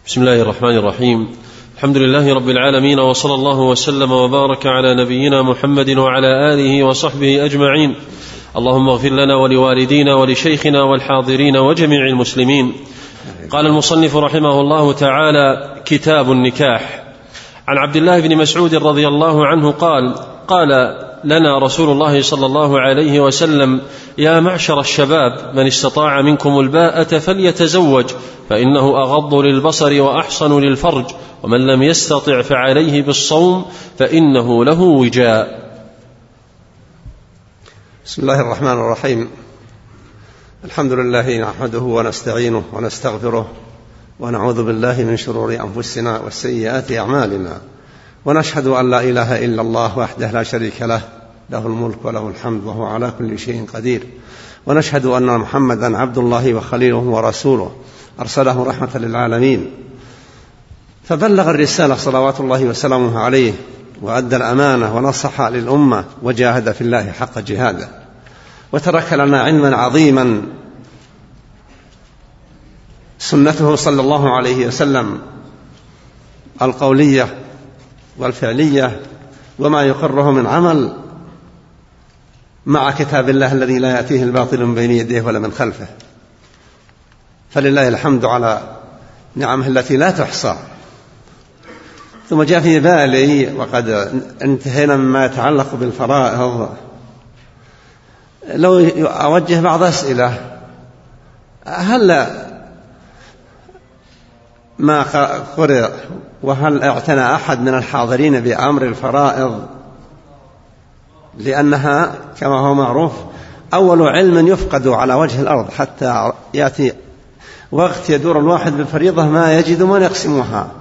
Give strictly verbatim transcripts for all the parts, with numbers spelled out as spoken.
بسم الله الرحمن الرحيم. الحمد لله رب العالمين، وصلى الله وسلم وبارك على نبينا محمد وعلى آله وصحبه أجمعين. اللهم اغفر لنا ولوالدينا ولشيخنا والحاضرين وجميع المسلمين. قال المصنف رحمه الله تعالى: كتاب النكاح. عن عبد الله بن مسعود رضي الله عنه قال: قال لنا رسول الله صلى الله عليه وسلم: يا معشر الشباب، من استطاع منكم الباءة فليتزوج، فإنه أغض للبصر وأحصن للفرج، ومن لم يستطع فعليه بالصوم فإنه له وجاء. بسم الله الرحمن الرحيم. الحمد لله نحمده ونستعينه ونستغفره، ونعوذ بالله من شرور أنفسنا وسيئات أعمالنا، ونشهد أن لا إله إلا الله وحده لا شريك له، له الملك وله الحمد وهو على كل شيء قدير، ونشهد أن محمدا عبد الله وخليله ورسوله، أرسله رحمة للعالمين، فبلغ الرسالة صلوات الله وسلامه عليه، وأدى الأمانة ونصح للأمة، وجاهد في الله حق جهاده، وترك لنا علما عظيما سنته صلى الله عليه وسلم القولية والفعلية، وما يقره من عمل، مع كتاب الله الذي لا يأتيه الباطل من بين يديه ولا من خلفه. فلله الحمد على نعمه التي لا تحصى. ثم جاء في بالي، وقد انتهينا مما يتعلق بالفرائض، لو أوجه بعض أسئلة: هل ما قرأ وهل اعتنى أحد من الحاضرين بأمر الفرائض؟ لأنها كما هو معروف أول علم يفقد على وجه الأرض، حتى يأتي وقت يدور الواحد بالفريضة ما يجد من يقسمها.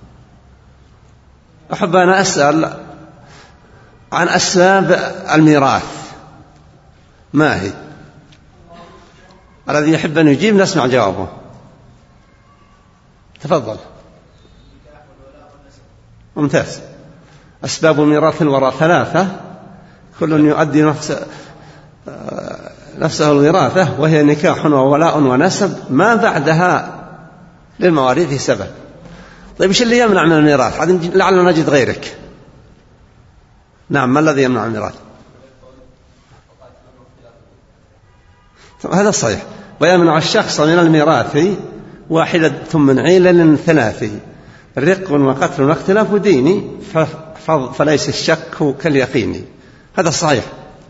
أحب أن أسأل عن أسباب الميراث، ما هي؟ الذي يحب أن يجيب نسمع جوابه. تفضل. ممتاز. أسباب ميراث الوراء ثلاثة، كل يؤدي نفسه, نفسه الوراثة، وهي نكاح وولاء ونسب، ما بعدها للمواريث سبب. طيب إيش اللي يمنع من الميراث؟ لعلنا نجد غيرك. نعم، ما الذي يمنع الميراث؟ هذا صحيح. ويمنع الشخص من الميراث واحدة من علل ثلاث: رق وقتل واختلاف ديني، فليس الشك كاليقين. هذا صحيح.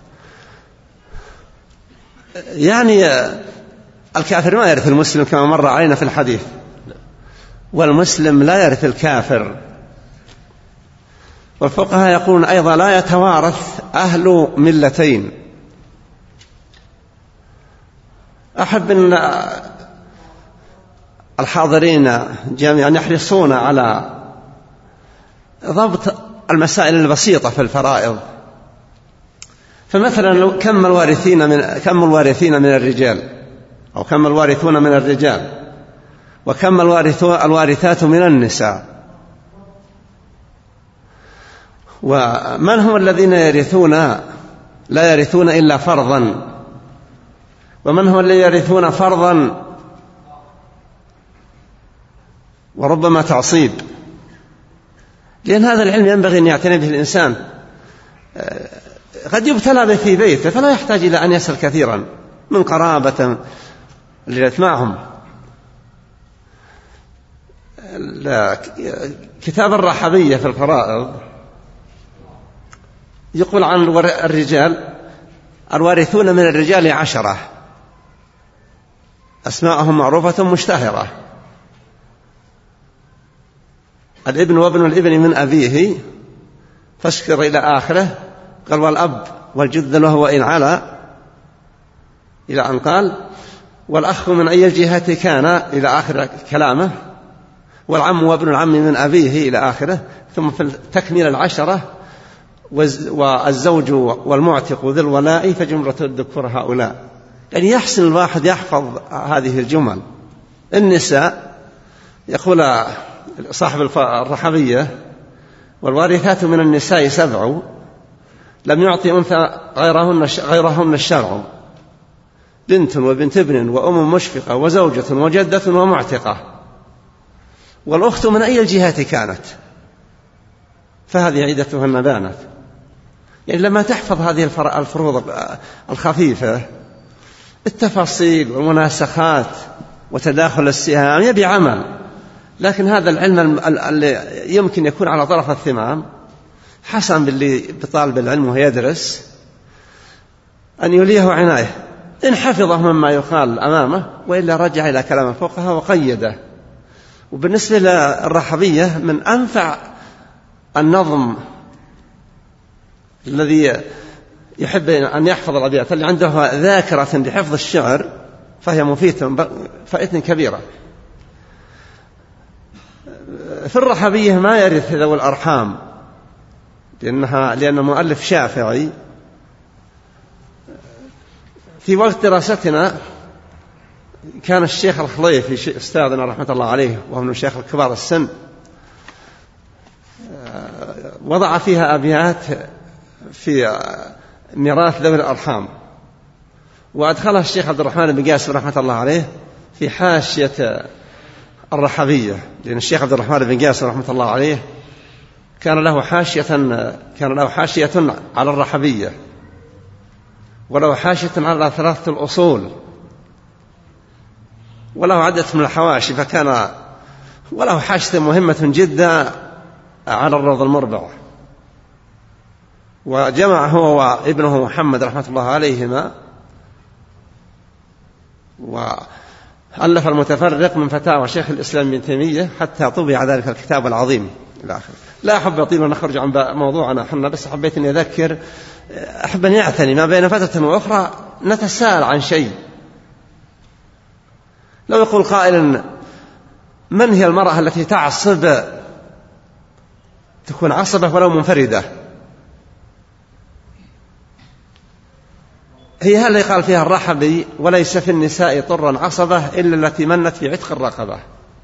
يعني الكافر ما يرث المسلم كما مر علينا في الحديث، والمسلم لا يرث الكافر. والفقهاء يقولون أيضا لا يتوارث أهل ملتين. أحب أن الحاضرين جميعا يحرصون على ضبط المسائل البسيطة في الفرائض. فمثلا لو كم الوارثين من كم الوارثين من الرجال، أو كم الوارثون من الرجال، وكم الوارثات من النساء، ومن هم الذين يرثون لا يرثون إلا فرضا، ومن هم الذين يرثون فرضا وربما تعصيب. لأن هذا العلم ينبغي أن يعتني به الإنسان. قد يبتلى به في بيته فلا يحتاج إلى أن يسأل كثيرا من قرابة اللي معهم. كتاب الرحبية في الفرائض يقول عن الرجال: الوارثون من الرجال عشرة، أسماءهم معروفة مشتهرة: الابن وابن الابن من أبيه، فاشكر إلى آخره. قال: والأب والجد له وإن علا، إلى أن قال: والأخ من أي الجهة كان، إلى آخر كلامه. والعم وابن العم من أبيه، إلى آخره. ثم في تكميل العشرة: والزوج والمعتق ذي الولاء، فجملة الذكور هؤلاء. يعني يحسن الواحد يحفظ هذه الجمل. النساء يقول صاحب الرحبية: والوارثات من النساء سبع، لم يعطي أنثى غيرهن, غيرهن الشرع: بنت وبنت ابن وأم مشفقة وزوجة وجدة ومعتقة. والأخت من أي الجهات كانت فهذه عدتهن بانت. يعني لما تحفظ هذه الفروض الخفيفة التفاصيل والمناسخات وتداخل السهام يبي عمل، لكن هذا العلم اللي يمكن يكون على طرف الثمام حسن باللي بطالب العلم وهو يدرس أن يوليه عناية إن حفظه مما يقال أمامه، وإلا رجع إلى كلام الفقهاء وقيده. وبالنسبة للرحبية من أنفع النظم الذي يحب أن يحفظ الأبيات اللي عنده ذاكرة بحفظ الشعر فهي مفيدة فائدة كبيرة. في الرحبية ما يرث ذوي الأرحام لأنها لأن المؤلف شافعي. في وقت دراستنا كان الشيخ الخليفي أستاذنا رحمة الله عليه وهو من الشيخ الكبار السن وضع فيها أبيات في ميراث ذوي الأرحام، وأدخلها الشيخ عبد الرحمن بن قاسم رحمة الله عليه في حاشية الرحبية، لأن الشيخ عبد الرحمن بن قاسم رحمة الله عليه كان له حاشية كان له حاشية على الرحبية وله حاشية على ثلاثة الأصول وله عدة من الحواشي، فكان وله حاشية مهمة جدا على الروض المربع. وجمع هو وابنه محمد رحمة الله عليهما وألف المتفرق من فتاوى شيخ الإسلام ابن تيمية حتى طبع ذلك الكتاب العظيم إلى آخره. لا أحب أطيل ونخرج عن موضوعنا حنا، بس حبيت أن أذكر أحب أن يعتني ما بين فترة وأخرى نتساءل عن شيء. لو يقول قائل من هي المرأة التي تعصب تكون عصبة ولو منفردة؟ هي هل قال فيها الرحبي وليس في النساء طرا عصبة إلا التي منت في عتق الرقبة.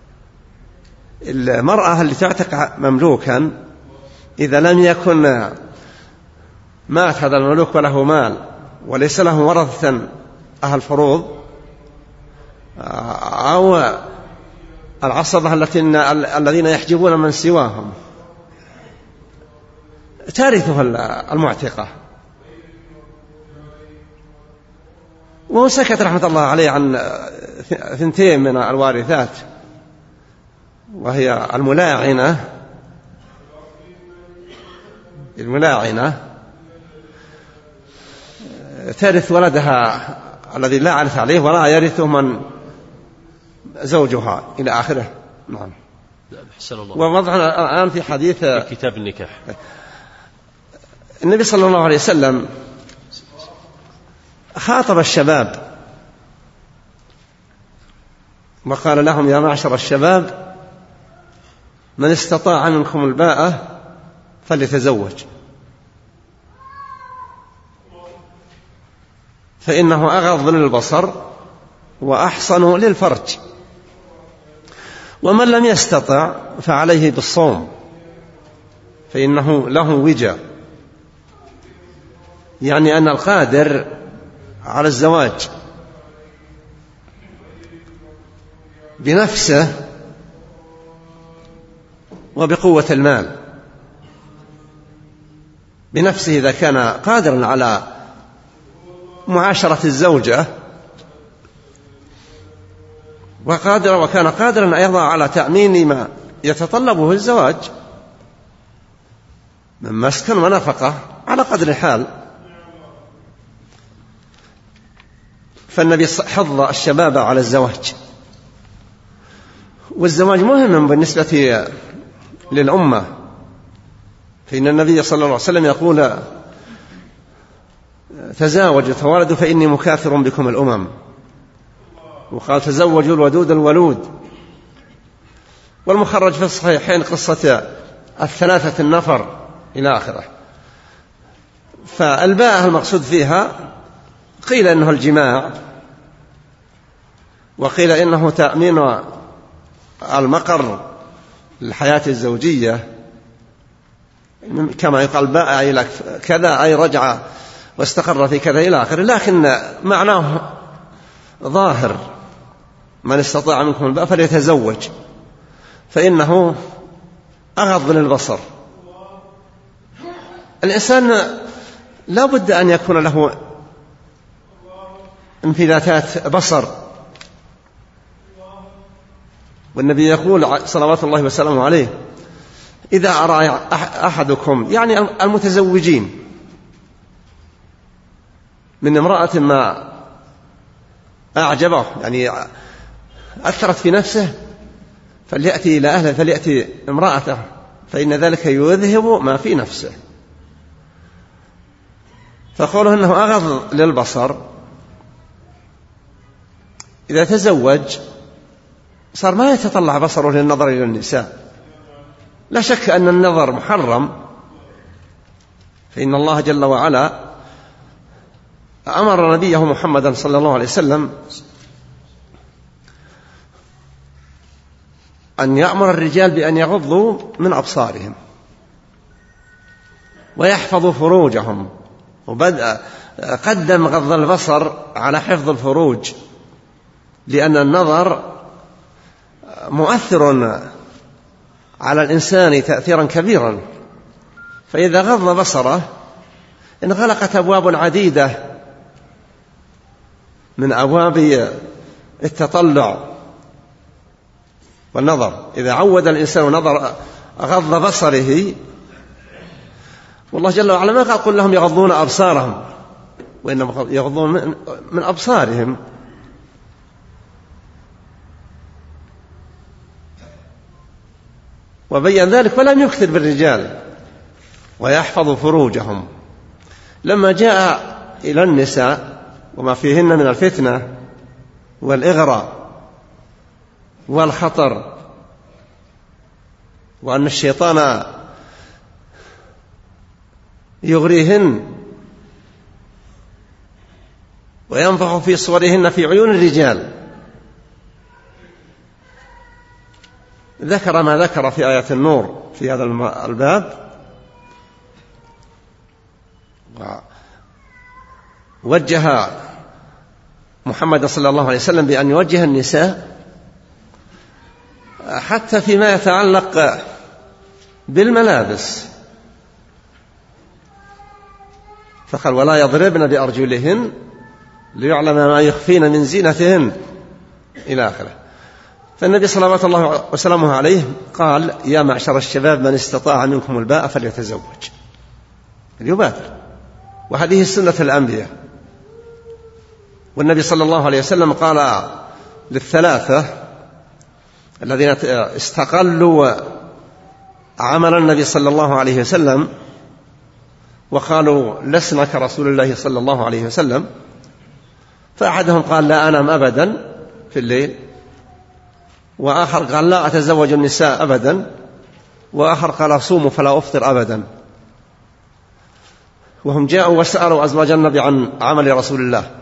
المرأة اللي تعتق مملوكا إذا لم يكن مات هذا المملوك وله مال وليس له ورثة أهل فروض أو العصبة التي الذين يحجبون من سواهم تارثها المعتقة. وسكت رحمة الله عليه عن ثنتين من الوارثات وهي الملاعنة الملاعنة ترث ولدها الذي لا عرف عليه ولا يرثه من زوجها إلى آخره. نعم. ووضعنا الآن في حديث في كتاب النكاح النبي صلى الله عليه وسلم خاطب الشباب وقال لهم يا معشر الشباب من استطاع منكم الباءة فليتزوج فإنه أغض للبصر وأحصن للفرج، ومن لم يستطع فعليه بالصوم فإنه له وجا. يعني أن القادر على الزواج بنفسه وبقوة المال بنفسه إذا كان قادرا على معاشرة الزوجة وقادر وكان قادرا أيضا على تأمين ما يتطلبه الزواج من مسكن ونفقة على قدر الحال. فالنبي حض الشباب على الزواج، والزواج مهم بالنسبة للأمة، فإن النبي صلى الله عليه وسلم يقول تزاوجوا توالدوا فإني مكاثر بكم الأمم، وقال تزوجوا الودود الولود. والمخرج في الصحيحين قصة الثلاثة النفر إلى آخره. فالباء المقصود فيها قيل إنه الجماع وقيل إنه تأمين المقر للحياة الزوجية كما يقال باء إلى كذا أي رجع واستقر في كذا إلى آخره، لكن معناه ظاهر من استطاع منكم الباء فليتزوج. فإنه أغض للبصر. الإنسان لا بد أن يكون له انفلاتات بصر، والنبي يقول صلوات الله وسلامه عليه: إذا أرى أحدكم، يعني المتزوجين، من امرأة ما أعجبه، يعني أثرت في نفسه، فليأتي إلى أهله، فليأتي امرأته، فإن ذلك يذهب ما في نفسه. فقوله أنه أغض للبصر، إذا تزوج صار ما يتطلع بصره للنظر إلى النساء. لا شك أن النظر محرم، فإن الله جل وعلا أمر نبيه محمدا صلى الله عليه وسلم أن يأمر الرجال بأن يغضوا من أبصارهم ويحفظوا فروجهم، وبدأ قدم غض البصر على حفظ الفروج، لأن النظر مؤثر على الإنسان تأثيرا كبيرا، فإذا غض بصره انغلقت أبواب عديدة من أبواب التطلع والنظر. إذا عود الإنسان نظر غض بصره، والله جل وعلا ما قال قل لهم يغضون أبصارهم، وإنما يغضون من أبصارهم. وبين ذلك فلم يكثر بالرجال ويحفظ فروجهم. لما جاء إلى النساء وما فيهن من الفتنة والإغراء والخطر، وأن الشيطان يغريهن وينفخ في صورهن في عيون الرجال، ذكر ما ذكر في آية النور في هذا الباب، ووجه محمد صلى الله عليه وسلم بأن يوجه النساء حتى فيما يتعلق بالملابس، فقال: ولا يضربن بأرجلهن ليعلم ما يخفين من زينتهن، إلى آخره. فالنبي صلوات الله وسلامه عليه قال: يا معشر الشباب من استطاع منكم الباء فليتزوج، ليبادر. وهذه سنة الأنبياء. والنبي صلى الله عليه وسلم قال للثلاثة الذين استقلوا عمل النبي صلى الله عليه وسلم وقالوا لسنا كرسول الله صلى الله عليه وسلم، فأحدهم قال: لا أنام أبدا في الليل، وآخر قال: لا أتزوج النساء أبدا، وآخر قال: أصوم فلا أفطر أبدا. وهم جاءوا وسألوا أزواج النبي عن عمل رسول الله،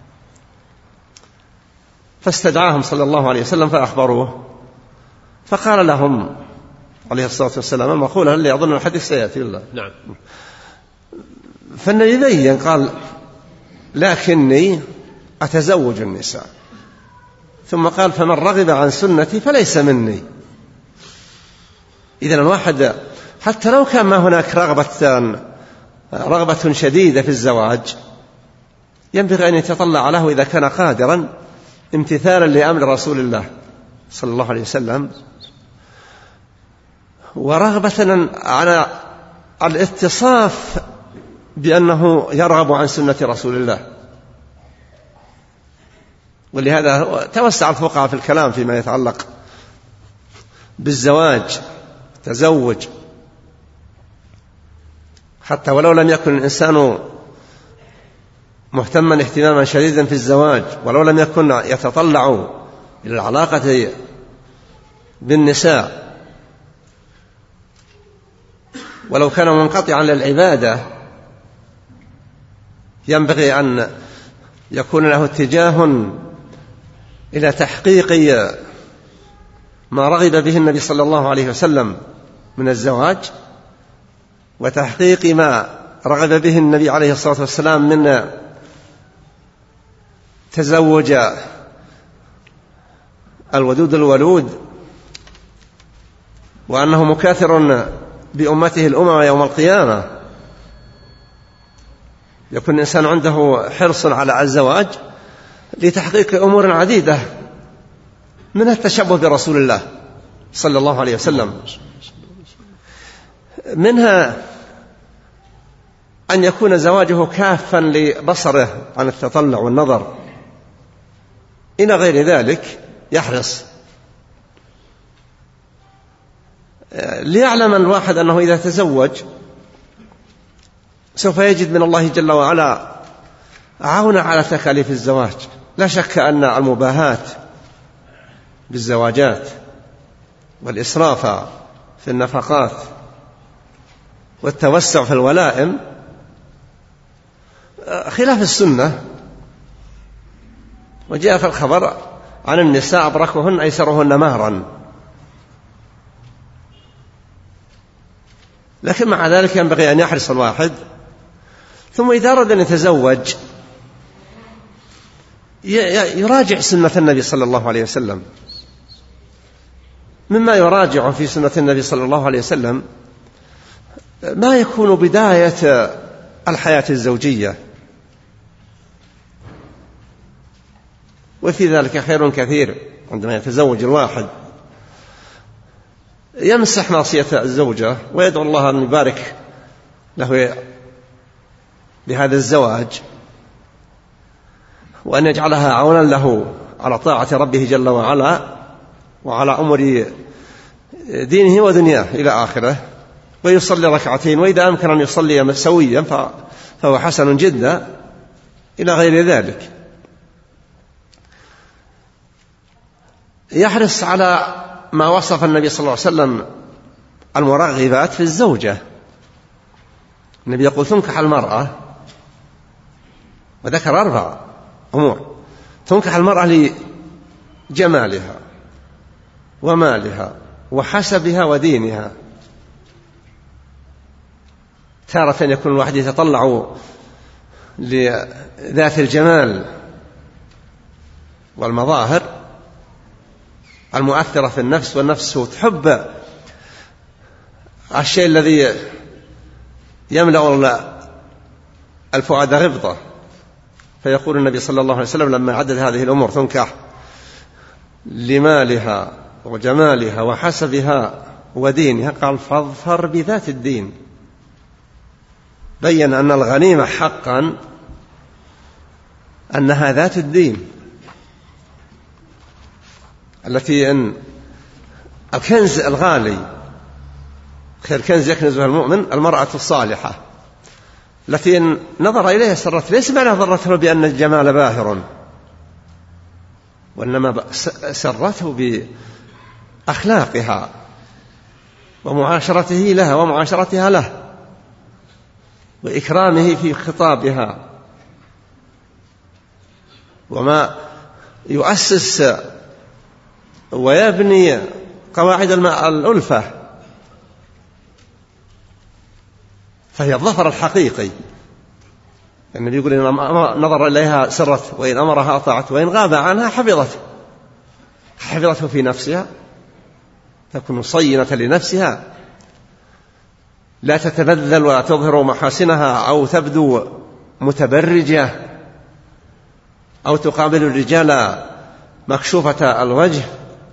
فاستدعاهم صلى الله عليه وسلم فأخبروه، فقال لهم عليه الصلاة والسلام المقولة اللي أظن الحديث سيأتي الله. نعم. فالنبي بين قال: لكني أتزوج النساء، ثم قال: فمن رغب عن سنتي فليس مني. إذن الواحد حتى لو كان ما هناك رغبة رغبة شديدة في الزواج ينبغي أن يتطلع له إذا كان قادرا، امتثالا لأمر رسول الله صلى الله عليه وسلم، ورغبة على الاتصاف بأنه يرغب عن سنة رسول الله. ولهذا توسع الفقهاء في الكلام فيما يتعلق بالزواج تزوج، حتى ولو لم يكن الإنسان مهتما اهتماما شديدا في الزواج، ولو لم يكن يتطلع إلى العلاقة بالنساء، ولو كان منقطعا للعبادة، ينبغي أن يكون له اتجاه إلى تحقيق ما رغب به النبي صلى الله عليه وسلم من الزواج، وتحقيق ما رغب به النبي عليه الصلاة والسلام من تزوج الودود الولود وأنه مكاثر بأمته الأمم يوم القيامة، يكون الإنسان عنده حرص على الزواج لتحقيق أمور عديدة، منها التشبه برسول الله صلى الله عليه وسلم، منها أن يكون زواجه كافا لبصره عن التطلع والنظر، إلى غير ذلك يحرص. ليعلم الواحد أنه إذا تزوج سوف يجد من الله جل وعلا عونا على تكاليف الزواج. لا شك أن المباهات بالزواجات والإسراف في النفقات والتوسع في الولائم خلاف السنة، وجاء في الخبر عن النساء أبركهن أيسرهن مهرا، لكن مع ذلك ينبغي أن يحرص الواحد، ثم إذا أراد أن يتزوج يراجع سنة النبي صلى الله عليه وسلم. مما يراجع في سنة النبي صلى الله عليه وسلم ما يكون بداية الحياة الزوجية، وفي ذلك خير كثير. عندما يتزوج الواحد يمسح معصية الزوجة ويدعو الله أن يبارك له بهذا الزواج، وأن يجعلها عونا له على طاعة ربه جل وعلا وعلى أمر دينه ودنياه إلى آخره، ويصلي ركعتين، وإذا أمكن أن يصلي سويا فهو حسن جدا، إلى غير ذلك. يحرص على ما وصف النبي صلى الله عليه وسلم المرغبات في الزوجة. النبي يقول تنكح المرأة، وذكر أربع أمور: تنكح المرأة لجمالها ومالها وحسبها ودينها. تارة يكون الواحد يتطلع لذات الجمال والمظاهر المؤثرة في النفس، والنفس تحب الشيء الذي يملأ الفؤاد غبطة. فيقول النبي صلى الله عليه وسلم لما عدد هذه الأمور: تنكح لمالها وجمالها وحسبها ودينها، قال: فاظفر بذات الدين. بين أن الغنيمة حقا أنها ذات الدين، التي إن الكنز الغالي، خير كنز يكنزها المؤمن المرأة الصالحة، التي إن نظر إليها سرت. ليس معنى ضرته بأن الجمال باهر، وإنما سرته بأخلاقها ومعاشرته لها ومعاشرتها له وإكرامه في خطابها، وما يؤسس ويبني قواعد الألفة، فهي الظفر الحقيقي. النبي يقول إن نظر إليها سرت، وإن أمرها أطاعت، وإن غاب عنها حفظته حفظته في نفسها، تكون صينة لنفسها، لا تتبذل ولا تظهر محاسنها أو تبدو متبرجة أو تقابل الرجال مكشوفة الوجه.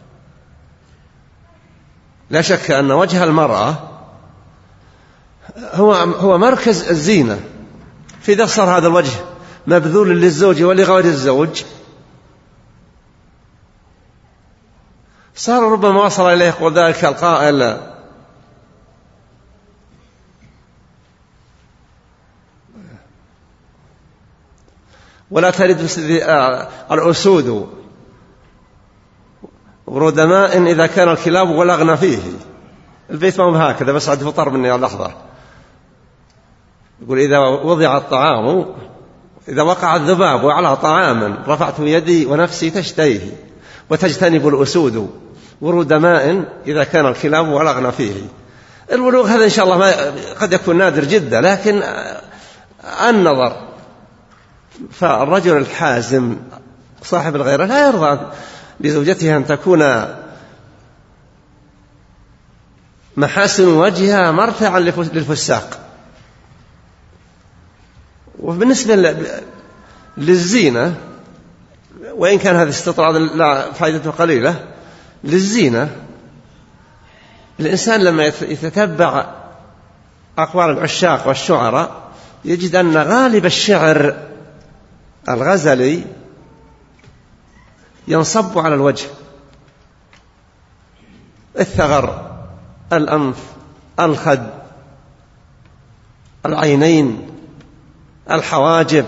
لا شك أن وجه المرأة هو هو مركز الزينة، فإذا صار هذا الوجه مبذول للزوج ولغير الزوج صار ربما وصل إليه يقول ذلك القائل: ولا ترد الأسود ورود ماء إذا كان الكلاب ولغن فيه. البيت ما هو هكذا، بس عاد فطر مني لحظة. يقول: إذا وضع الطعام، إذا وقع الذباب على طعام رفعت يدي ونفسي تشتهيه، وتجتنب الأسود ورود ماء إذا كان الكلاب ولغن فيه. الولوغ هذا إن شاء الله ما قد يكون نادر جدا، لكن النظر. فالرجل الحازم صاحب الغيرة لا يرضى لزوجته أن تكون محاسن وجهها مرتعا للفساق. وبالنسبة للزينة، وإن كان هذا استطراد لا فائدته قليلة، للزينة الإنسان لما يتتبع أقوال العشاق والشعراء يجد أن غالب الشعر الغزلي ينصب على الوجه: الثغر، الأنف، الخد، العينين، الحواجب.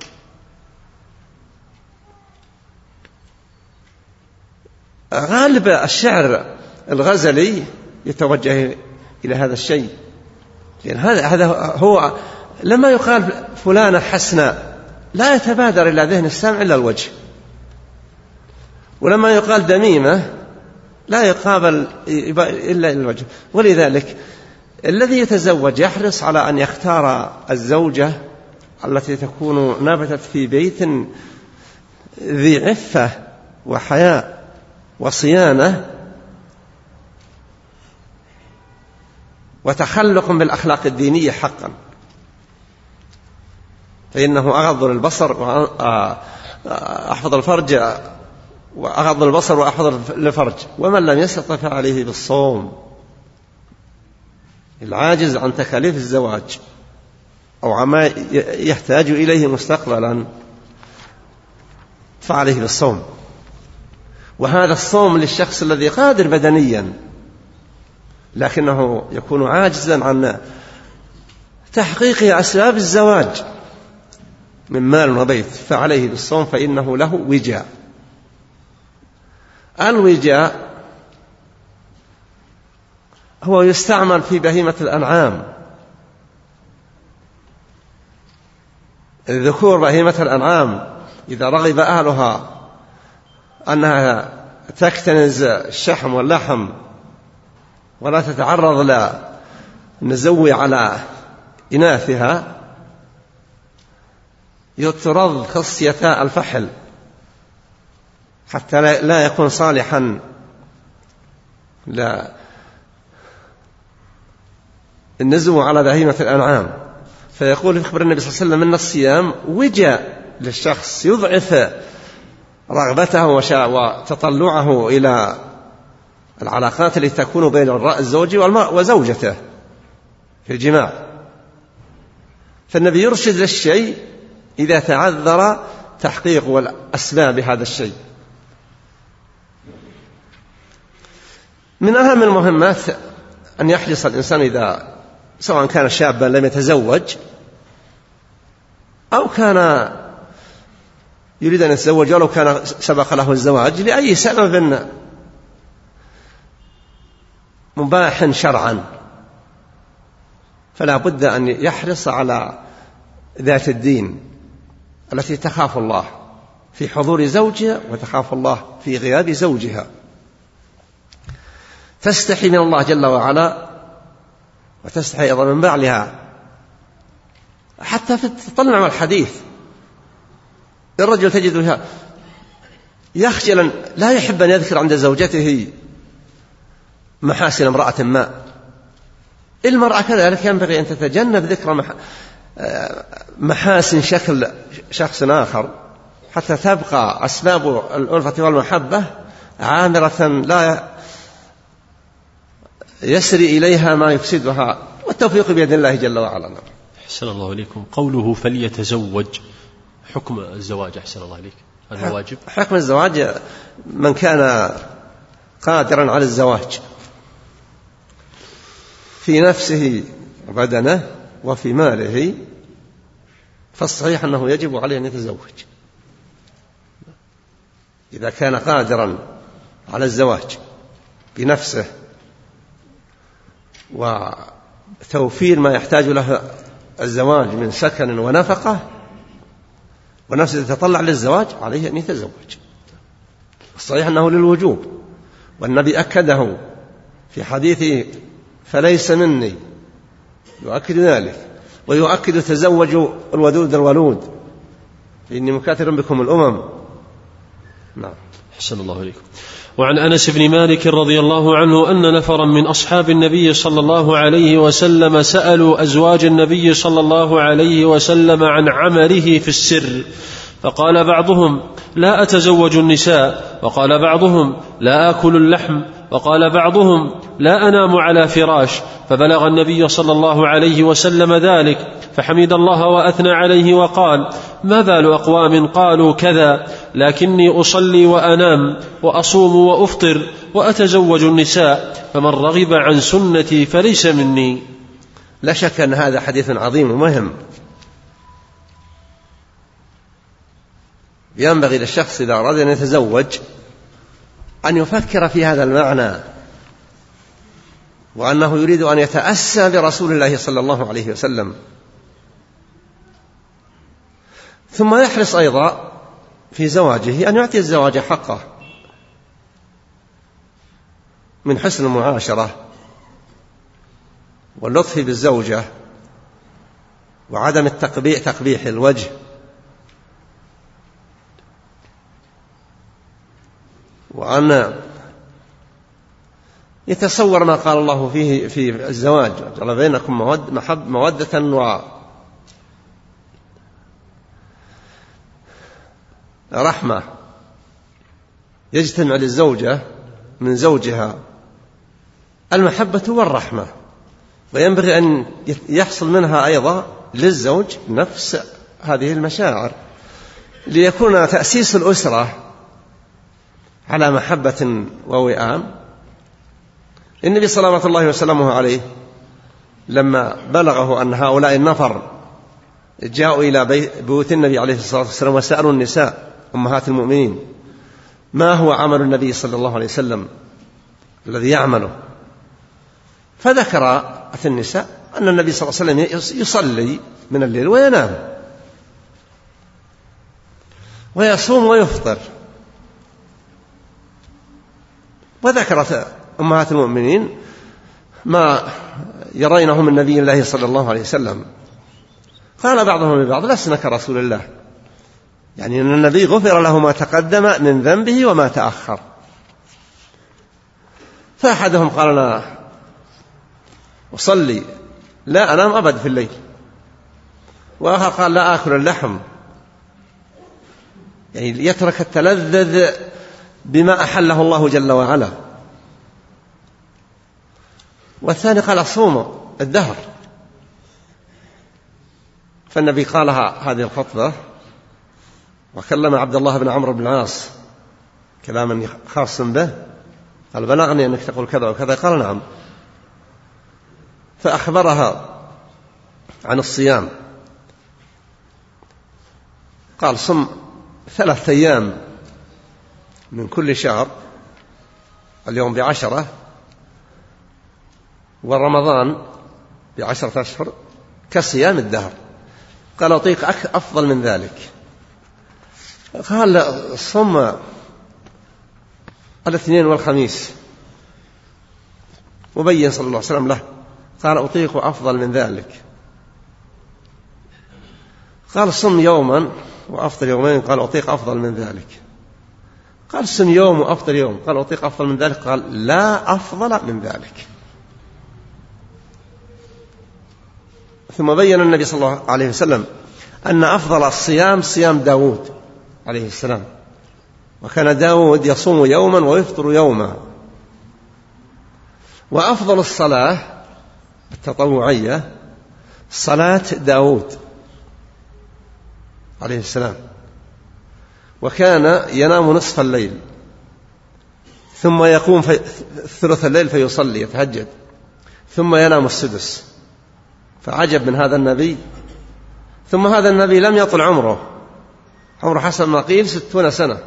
غالب الشعر الغزلي يتوجه إلى هذا الشيء، لأن هذا هذا هو. لما يقال فلانة حسناء لا يتبادر إلى ذهن السامع إلا الوجه، ولما يقال دميمة لا يقابل إلا الوجه. ولذلك الذي يتزوج يحرص على أن يختار الزوجة التي تكون نبتت في بيت ذي عفة وحياء وصيانة وتخلق بالأخلاق الدينية حقا، فإنه أغض للبصر وأحفظ الفرج، وأغض البصر وأحفظ الفرج، ومن لم يستطع فعليه بالصوم. العاجز عن تكاليف الزواج أو عما يحتاج إليه مستقبلا فعليه بالصوم. وهذا الصوم للشخص الذي قادر بدنيا لكنه يكون عاجزا عن تحقيق أسباب الزواج من مال وبيت، فعليه بالصوم فإنه له وجاء. الوجاء هو يستعمل في بهيمة الأنعام، الذكور بهيمة الأنعام إذا رغب أهلها أنها تكتنز الشحم واللحم ولا تتعرض للنزو على إناثها يطرد خصيتا الفحل حتى لا يكون صالحا للنزو على بهيمة الأنعام. فيقول في خبر النبي صلى الله عليه وسلم أن الصيام وجاء للشخص يضعف رغبته وتطلعه إلى العلاقات التي تكون بين الزوج وزوجته في الجماع، فالنبي يرشد للشيء إذا تعذر تحقيق والأسباب هذا الشيء. من أهم المهمات أن يحرص الإنسان إذا سواء كان شابا لم يتزوج أو كان يريد أن يتزوج ولو كان سبق له الزواج لأي سبب مباح شرعا، فلا بد أن يحرص على ذات الدين التي تخاف الله في حضور زوجها وتخاف الله في غياب زوجها، تستحي من الله جل وعلا وتستحي أيضا من بعلها. حتى في تطلع الحديث الرجل تجده يخجل لا يحب أن يذكر عند زوجته محاسن امرأة ما. المرأة كذلك ينبغي أن تتجنب ذكر محاسن شكل شخص آخر حتى تبقى أسباب الألفة والمحبة عامرة لا يسري إليها ما يفسدها، والتوفيق بيد الله جل وعلا. أحسن الله إليكم. قوله فليتزوج، حكم الزواج أحسن الله إليك، هذا واجب؟ حكم الزواج من كان قادرا على الزواج في نفسه وبدنه وفي ماله، فالصحيح أنه يجب عليه أن يتزوج إذا كان قادرا على الزواج بنفسه وتوفير ما يحتاج له الزواج من سكن ونفقة، ونفسه تتطلع للزواج عليه أن يتزوج. الصحيح أنه للوجوب، والنبي أكده في حديثه فليس مني، يؤكد ذلك، ويؤكد تزوجوا الودود الولود إني مكاثر بكم الأمم. نعم. أحسن الله إليكم. وعن أنس بن مالك رضي الله عنه أن نفرا من أصحاب النبي صلى الله عليه وسلم سألوا أزواج النبي صلى الله عليه وسلم عن عمله في السر، فقال بعضهم: لا أتزوج النساء، وقال بعضهم: لا آكل اللحم، وقال بعضهم: لا أنام على فراش. فبلغ النبي صلى الله عليه وسلم ذلك، فحمد الله وأثنى عليه وقال: ما بال أقوام قالوا كذا، لكني أصلي وأنام وأصوم وأفطر وأتزوج النساء، فمن رغب عن سنتي فليس مني. لا شك أن هذا حديث عظيم ومهم، ينبغي للشخص إذا أراد أن يتزوج أن يفكر في هذا المعنى، وأنه يريد أن يتأسى برسول الله صلى الله عليه وسلم، ثم يحرص أيضا في زواجه أن يعطي الزواج حقه من حسن المعاشرة واللطف بالزوجة وعدم التقبيح تقبيح الوجه، وأن يتصور ما قال الله فيه في الزواج: وجعل بينكم مود محب مودة ورحمة، يجتمع للزوجة من زوجها المحبة والرحمة، وينبغي أن يحصل منها أيضا للزوج نفس هذه المشاعر، ليكون تأسيس الأسرة على محبة ووئام. النبي صلى الله عليه وسلم عليه لما بلغه أن هؤلاء النفر جاءوا إلى بيوت النبي عليه الصلاة والسلام وسألوا النساء أمهات المؤمنين ما هو عمل النبي صلى الله عليه وسلم الذي يعمله، فذكرت النساء أن النبي صلى الله عليه وسلم يصلي من الليل وينام ويصوم ويفطر، وذكرت أمهات المؤمنين ما يرينه من نبي الله صلى الله عليه وسلم. قال بعضهم لبعض: لسنا كرسول الله، يعني أن النبي غفر له ما تقدم من ذنبه وما تأخر. فأحدهم قال: أنا أصلي لا أنام أبد في الليل، وآخر قال: لا آكل اللحم، يعني يترك التلذذ بما أحله الله جل وعلا. والثاني قال: أصوم الدهر. فالنبي قالها هذه الخطبة وكلم عبد الله بن عمرو بن العاص كلاما خاص به، قال: بلغني أنك تقول كذا وكذا. قال: نعم. فأخبرها عن الصيام، قال: صم ثلاثة أيام من كل شهر، اليوم بعشرة ورمضان بعشرة أشهر كصيام الدهر. قال: أطيق أفضل من ذلك. قال: صم الاثنين والخميس، وبين صلى الله عليه وسلم له. قال: أطيق أفضل من ذلك. قال: صم يوما وأفطر يومين. قال: أطيق أفضل من ذلك. قال: صم يوم وأفطر يوم. قال: أطيق أفضل من ذلك. قال: لا أفضل من ذلك. ثم بين النبي صلى الله عليه وسلم أن أفضل الصيام صيام داود عليه السلام، وكان داود يصوم يوما ويفطر يوما. وأفضل الصلاة التطوعية صلاة داود عليه السلام، وكان ينام نصف الليل ثم يقوم في ثلث الليل فيصلي يتهجد، ثم ينام السدس. فعجب من هذا النبي. ثم هذا النبي لم يطل عمره، عمره حسب ما قيل ستون سنة،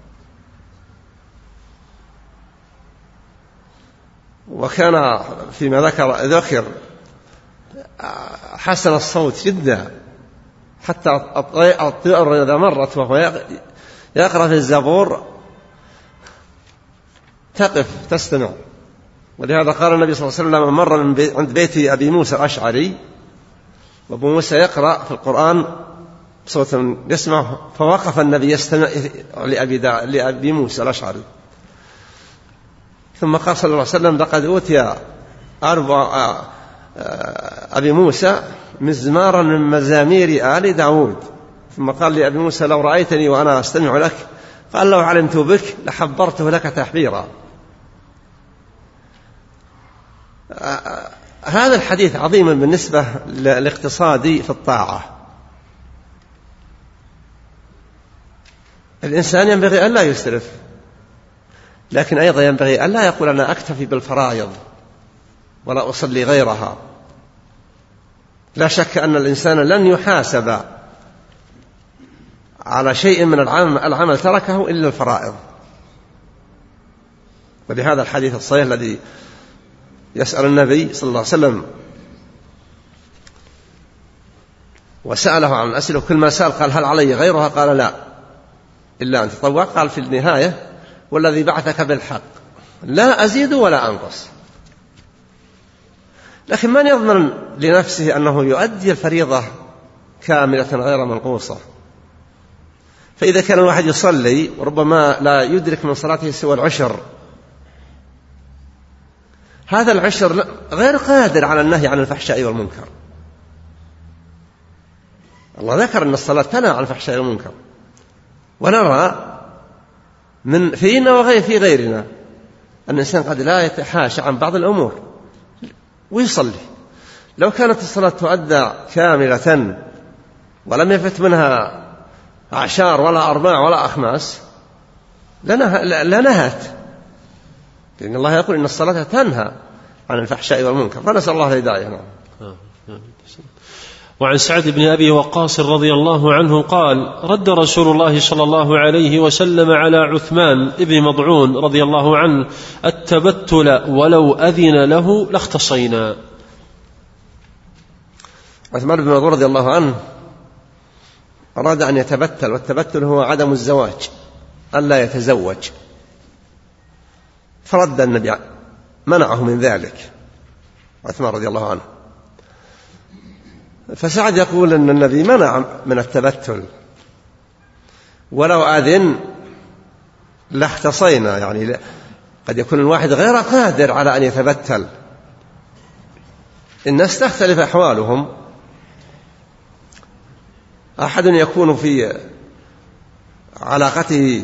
وكان فيما ذكر ذكر حسن الصوت جدا، حتى الطير إذا مرت وهو يقرأ في الزبور تقف تستمع. ولهذا قال النبي صلى الله عليه وسلم: مر من بي عند بيت أبي موسى الأشعري، وأبو موسى يقرأ في القرآن بصوت يسمع، فوقف النبي يستمع لأبي, لأبي موسى الأشعري، ثم قال صلى الله عليه وسلم: لقد أوتي أربع أبي موسى مزمارا من مزامير آل داود. ثم قال لأبي موسى: لو رأيتني وأنا أستمع لك، قال: لو علمت بك لحبرته لك تحبيرا. هذا الحديث عظيم بالنسبة للاقتصاد في الطاعة. الإنسان ينبغي أن لا يسرف، لكن أيضا ينبغي أن لا يقول أنا أكتفي بالفرائض ولا أصلي غيرها. لا شك أن الإنسان لن يحاسب على شيء من العمل تركه إلا الفرائض. ولهذا الحديث الصحيح الذي يسأل النبي صلى الله عليه وسلم وسأله عن أسئلة، كل ما سأل قال: هل علي غيرها؟ قال: لا، إلا أن تطوع. قال في النهاية: والذي بعثك بالحق لا أزيد ولا أنقص. لكن من يضمن لنفسه أنه يؤدي الفريضة كاملة غير منقوصة؟ فإذا كان الواحد يصلي وربما لا يدرك من صلاته سوى العشر، هذا العشر غير قادر على النهي عن الفحشاء والمنكر. الله ذكر أن الصلاة تنهى عن الفحشاء والمنكر، ونرى من فينا وغير في غيرنا أن الإنسان قد لا يتحاشى عن بعض الأمور ويصلي. لو كانت الصلاة تؤدى كاملة ولم يفت منها أعشار ولا أرباع ولا أخماس لنهت، لأن الله يقول إن الصلاة تنهى عن الفحشاء والمنكر. فنسأل الله الهداية. وعن سعد بن أبي وقاص رضي الله عنه قال: رد رسول الله صلى الله عليه وسلم على عثمان ابن مضعون رضي الله عنه التبتل ولو أذن له لاختصينا. عثمان بن مضعون رضي الله عنه أراد أن يتبتل، والتبتل هو عدم الزواج، ألا يتزوج، فرد النبي منعه من ذلك عثمان رضي الله عنه. فسعد يقول أن النبي منع من التبتل، ولو أذن لاختصينا، يعني قد يكون الواحد غير قادر على أن يتبتل. الناس تختلف أحوالهم، أحد يكون في علاقته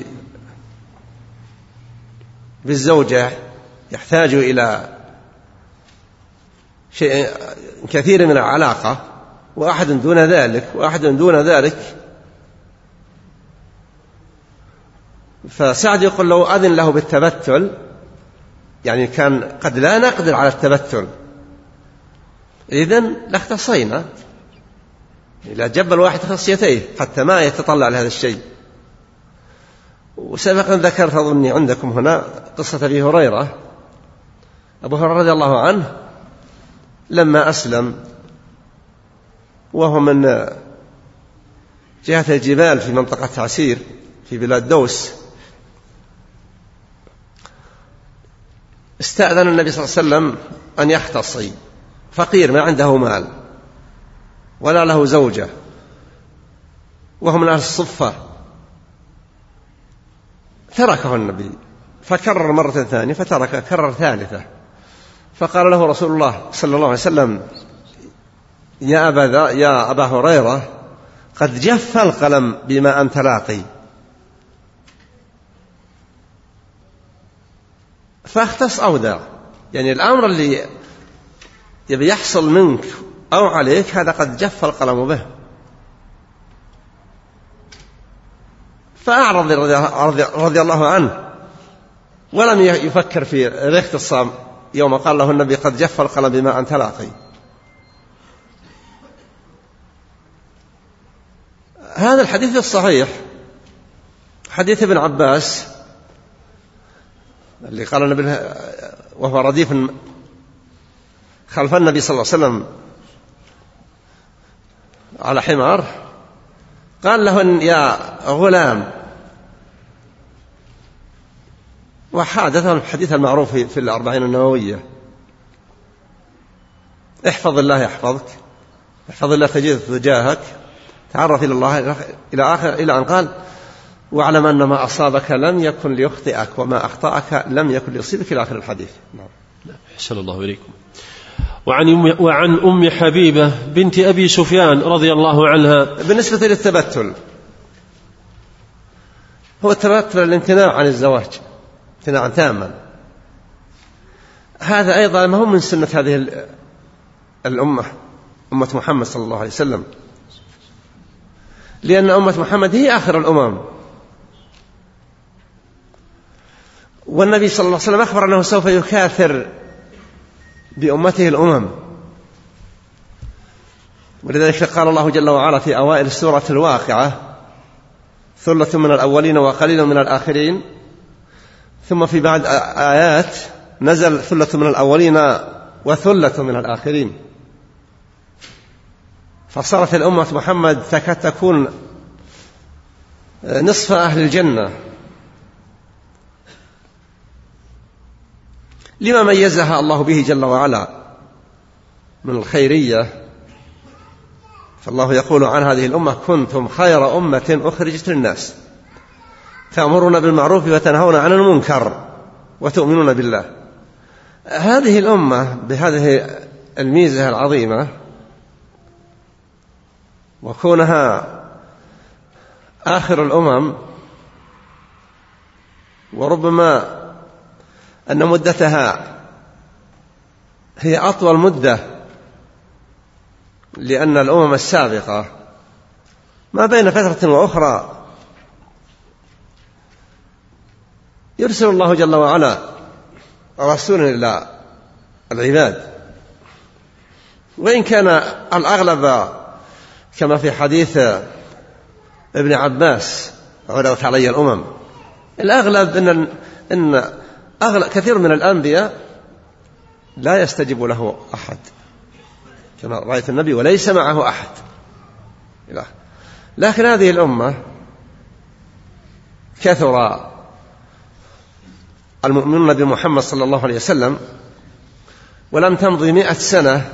بالزوجة يحتاج إلى شيء كثير من العلاقة، وأحد دون ذلك وأحد دون ذلك. فسعد يقول: لو أذن له بالتبتل، يعني كان قد لا نقدر على التبتل، إذن لاختصينا، لا جب الواحد خصيتيه حتى ما يتطلع لهذا الشيء. وسبقا ذكرت أظني عندكم هنا قصة أبي هريرة. أبو هريرة رضي الله عنه لما أسلم وهو من جهة الجبال في منطقة عسير في بلاد دوس، استأذن النبي صلى الله عليه وسلم أن يختصي، فقير ما عنده مال ولا له زوجة وهو من أهل الصفة. تركه النبي فكرر مرة ثانية، فترك كرر ثالثة، فقال له رسول الله صلى الله عليه وسلم: يا أبا, يا أبا هريرة، قد جف القلم بما أنت لاقي. فاختص أو دع، يعني الأمر اللي يبي يحصل منك أو عليك هذا قد جف القلم به. فأعرض رضي الله عنه ولم يفكر في الاختصام يوم قال له النبي: قد جف القلم بما أنت لاقي. هذا الحديث الصحيح حديث ابن عباس اللي قال النبي وهو رديف خلف النبي صلى الله عليه وسلم على حمار، قال له: يا غلام. وحادث الحديث المعروف في الأربعين النووية: احفظ الله يحفظك، احفظ الله تجده تجاهك، تعرف إلى الله، إلى آخر، إلى أن قال: واعلم أن ما أصابك لم يكن ليخطئك وما أخطأك لم يكن ليصيبك إلى آخر الحديث. نعم. أحسن الله إليكم. وعن أم, وعن أم حبيبة بنت أبي سفيان رضي الله عنها. بالنسبة للتبتل، هو التبتل الامتناع عن الزواج امتناعا تاما، هذا أيضا ما هو من سنة هذه الأمة، أمة محمد صلى الله عليه وسلم، لأن أمة محمد هي آخر الأمم، والنبي صلى الله عليه وسلم أخبر أنه سوف يكاثر بأمته الأمم، ولذلك قال الله جل وعلا في أوائل السورة الواقعة: ثلة من الأولين وقليل من الآخرين، ثم في بعض آيات نزل ثلة من الأولين وثلة من الآخرين، فصارت الأمة محمد تكاد تكون نصف أهل الجنة، لما ميزها الله به جل وعلا من الخيرية. فالله يقول عن هذه الأمة: كنتم خير أمة أخرجت للناس تأمرون بالمعروف وتنهون عن المنكر وتؤمنون بالله. هذه الأمة بهذه الميزة العظيمة وكونها آخر الأمم، وربما أن مدتها هي أطول مدة، لأن الأمم السابقة ما بين فترة وأخرى يرسل الله جل وعلا رسولا إلى العباد، وإن كان الأغلب كما في حديث ابن عباس: عرضت علي الأمم، الأغلب إن, إن أغلب كثير من الأنبياء لا يستجيب له أحد، كما رأيت النبي وليس معه أحد. لكن هذه الأمة كثر المؤمنون بمحمد صلى الله عليه وسلم، ولم تمضي مئة سنة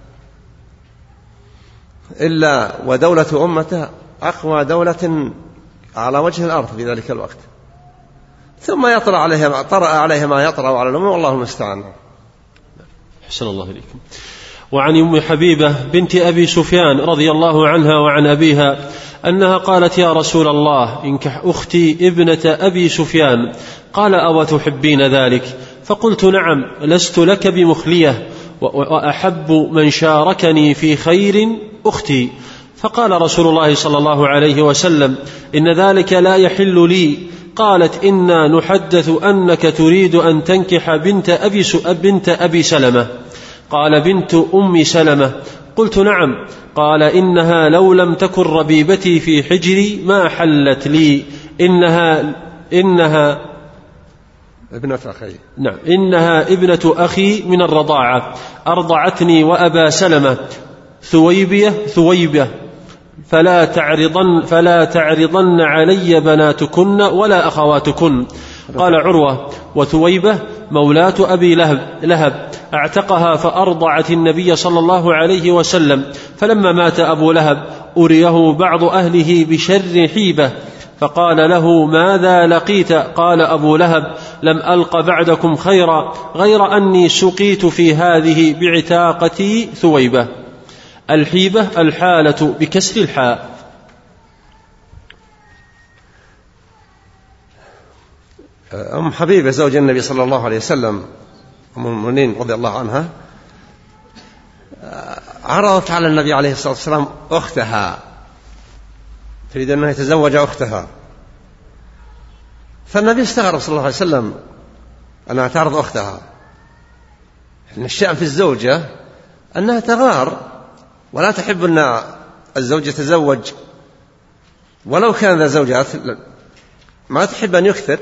إلا ودولة أمته أقوى دولة على وجه الأرض في ذلك الوقت، ثم يطرأ عليها طرأ عليها ما يطرأ على الأمم، والله المستعان. أحسن الله إليكم. وعن أم حبيبة بنت أبي سفيان رضي الله عنها وعن أبيها أنها قالت: يا رسول الله، انكح أختي ابنة أبي سفيان. قال: أو تحبين ذلك؟ فقلت: نعم، لست لك بمخلية، وأحب من شاركني في خير أختي. فقال رسول الله صلى الله عليه وسلم: إن ذلك لا يحل لي. قالت: إنا نحدث أنك تريد أن تنكح بنت أبي, بنت أبي سلمة. قال: بنت أم سلمة. قلت: نعم. قال: إنها لو لم تكن ربيبتي في حجري ما حلت لي، إنها إنها ابنة أخي. نعم، إنها ابنة أخي من الرضاعة، أرضعتني وأبا سلمة ثويبية ثويبة، فلا تعرضن, فلا تعرضن علي بناتكن ولا أخواتكن. قال عروة: وثويبة مولاة أبي لهب, لهب اعتقها فأرضعت النبي صلى الله عليه وسلم، فلما مات أبو لهب أريه بعض أهله بشر حيبة، فقال له: ماذا لقيت؟ قال أبو لهب: لم ألق بعدكم خيرا، غير أني سقيت في هذه بعتاقتي ثويبة. الحيبة الحالة بكسر الحاء. أم حبيبة زوج النبي صلى الله عليه وسلم أم المؤمنين رضي الله عنها عرضت على النبي عليه الصلاة والسلام أختها، تريد أنه يتزوج أختها، فالنبي استغرب صلى الله عليه وسلم أنها تعرض أختها. إن الشأن في الزوجة أنها تغار ولا تحب أن الزوج يتزوج، ولو كان ذا زوجات ما تحب أن يكثر.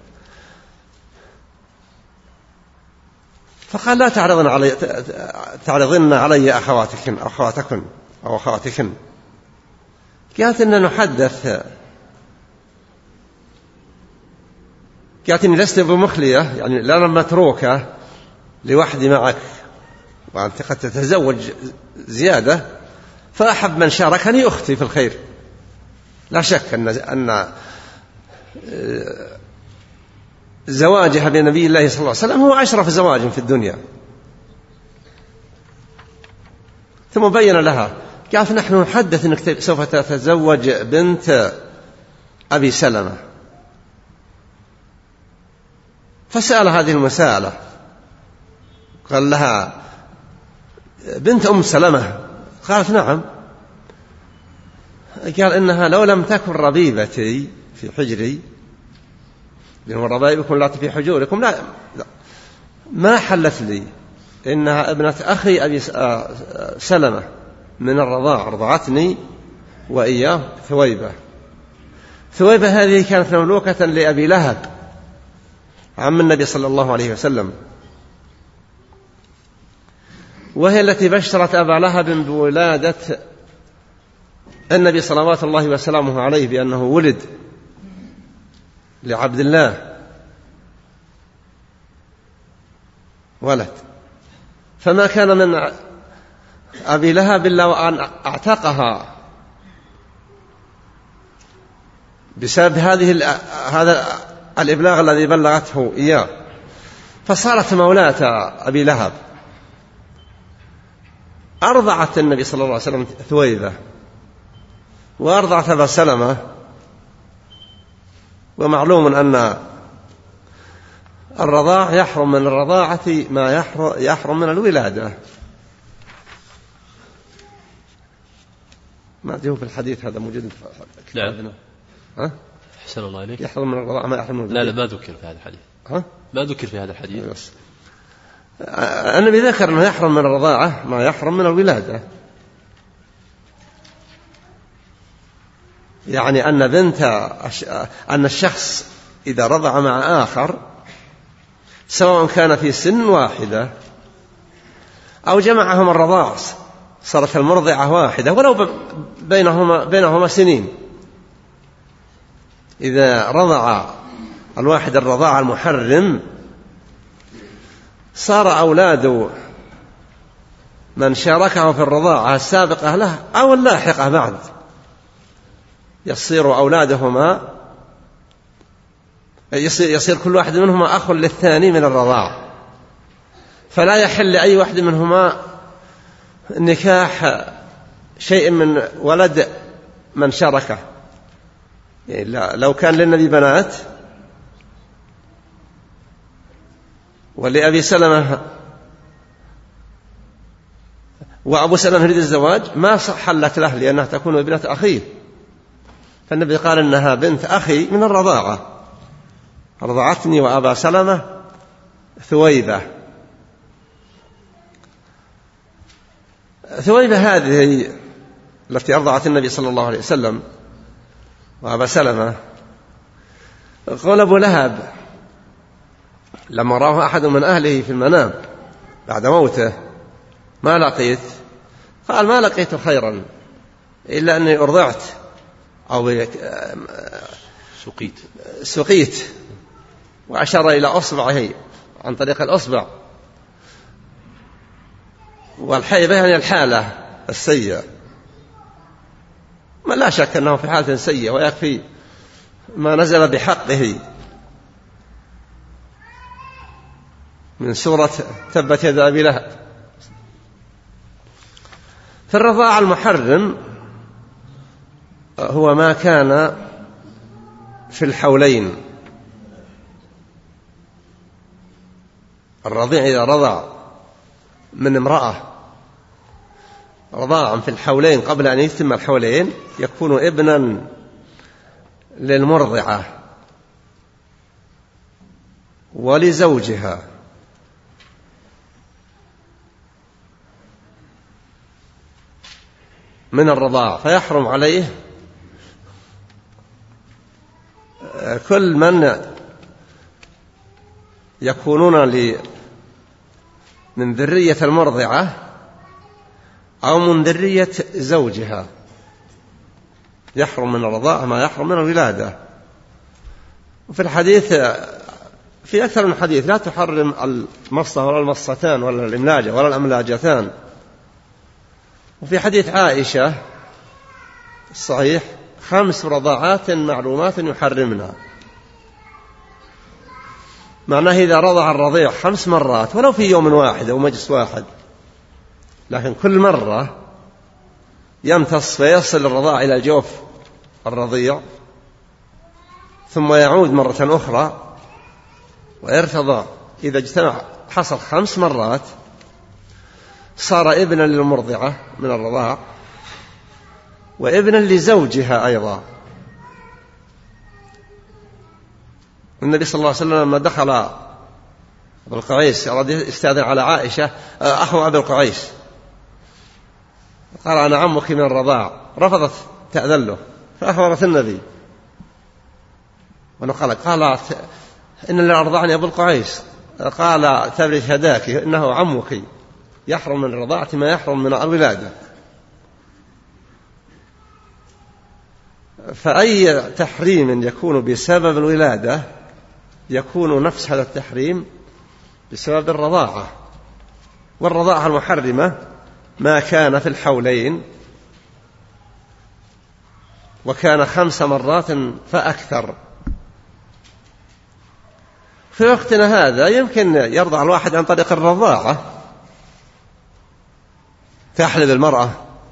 فقال: لا تعرضن علي تعرضن علي أخواتكن أو أخواتكن أو أخواتكن. قالت: إننا نحدث، قالت: إني لست بمخلية، يعني لا متروكة لوحدي معك، وأنت قد تتزوج زيادة، فأحب من شاركني أختي في الخير. لا شك أن أن زواجها بنبي الله صلى الله عليه وسلم هو أشرف زواج في الدنيا. ثم بين لها قالت نحن نحدث أنك سوف تتزوج بنت أبي سلمة، فسأل هذه المسألة قال لها بنت أم سلمة؟ قالت نعم. قال إنها لو لم تكن ربيبتي في حجري، لأن ربائبكم لا في حجوركم، لا, لا ما حلت لي، إنها ابنة أخي أبي سلمة من الرضاع، رضعتني وإياه ثويبة. ثويبة هذه كانت مملوكة لأبي لهب عم النبي صلى الله عليه وسلم، وهي التي بشرت أبا لهب بولادة النبي صلوات الله وسلامه عليه بأنه ولد لعبد الله ولد. فما كان من أبي لهب إلا وأن أعتقها بسبب هذه هذا الإبلاغ الذي بلغته إياه، فصارت مولاة أبي لهب. أرضعت النبي صلى الله عليه وسلم ثويبة، وأرضعت أبا سلمة، ومعلوم أن الرضاع يحرم من الرضاعة ما يحرم من الولادة. ما أدري في الحديث هذا موجود في كتابنا. ها؟ أحسن الله عليك. يحرم من الرضاعة ما يحرم من الولادة. لا لا ما ذكر في هذا الحديث. ها؟ ما ذكر في هذا الحديث. بس. النبي ذكر أنه يحرم من الرضاعة ما يحرم من الولادة، يعني أن بنت أن الشخص إذا رضع مع آخر سواء كان في سن واحدة أو جمعهم الرضاع صارت المرضعة واحدة ولو بينهما بينهما سنين، إذا رضع الواحد الرضاع المحرم صار أولاد من شاركه في الرضاعة السابقة له أو اللاحقة بعد يصير أولادهما يصير, يصير كل واحد منهما أخ للثاني من الرضاعة، فلا يحل لأي واحد منهما نكاح شيء من ولد من شاركه. يعني لو كان للنبي بنات ولأبي سلمة وأبو سلمة يريد الزواج ما حلت له لأنها تكون ابنة أخيه، فالنبي قال إنها بنت أخي من الرضاعة، رضعتني وأبا سلمة ثويبة. ثويبة هذه التي أرضعت النبي صلى الله عليه وسلم وأبا سلمة، قال أبو لهب لما راه أحد من أهله في المنام بعد موته ما لقيت، قال ما لقيت خيرا إلا أني أرضعت أو سقيت سقيت وأشار إلى أصبعه عن طريق الأصبع، والحيبة يعني الحالة السيئة، ما لا شك أنه في حالة سيئة، ويكفي ما نزل بحقه من سورة تبت يد أبي لهب. في الرضاع المحرم هو ما كان في الحولين، الرضيع إذا رضع من امرأة رضاعا في الحولين قبل أن يتم الحولين يكون ابنا للمرضعة ولزوجها، من الرضاع، فيحرم عليه كل من يكونون من ذرية المرضعة أو من ذرية زوجها، يحرم من الرضاعة ما يحرم من الولادة. وفي الحديث في أكثر من حديث لا تحرم المصة ولا المصتان ولا الإملاجة ولا الأملاجتان. وفي حديث عائشة الصحيح خمس رضاعات معلومات يحرمنا، معناه إذا رضع الرضيع خمس مرات ولو في يوم واحد أو مجلس واحد، لكن كل مرة يمتص فيصل الرضاع إلى جوف الرضيع ثم يعود مرة أخرى ويرتضع، إذا اجتمع حصل خمس مرات صار ابنا للمرضعة من الرضاع وابنا لزوجها أيضا. النبي صلى الله عليه وسلم لما دخل أبو القعيس أراد يستأذن على عائشة أخو أبي القعيس، قال أنا عمك من الرضاع، رفضت تأذن له فأخبرت النبي ونقلت قالت إن اللي أرضعني أبو القعيس، قال تبرك هداك إنه عمك يحرم من الرضاعة ما يحرم من الولادة. فأي تحريم يكون بسبب الولادة يكون نفس هذا التحريم بسبب الرضاعة، والرضاعة المحرمة ما كان في الحولين وكان خمس مرات فأكثر. في وقتنا هذا يمكن يرضع الواحد عن طريق الرضاعة، تحلب المرأة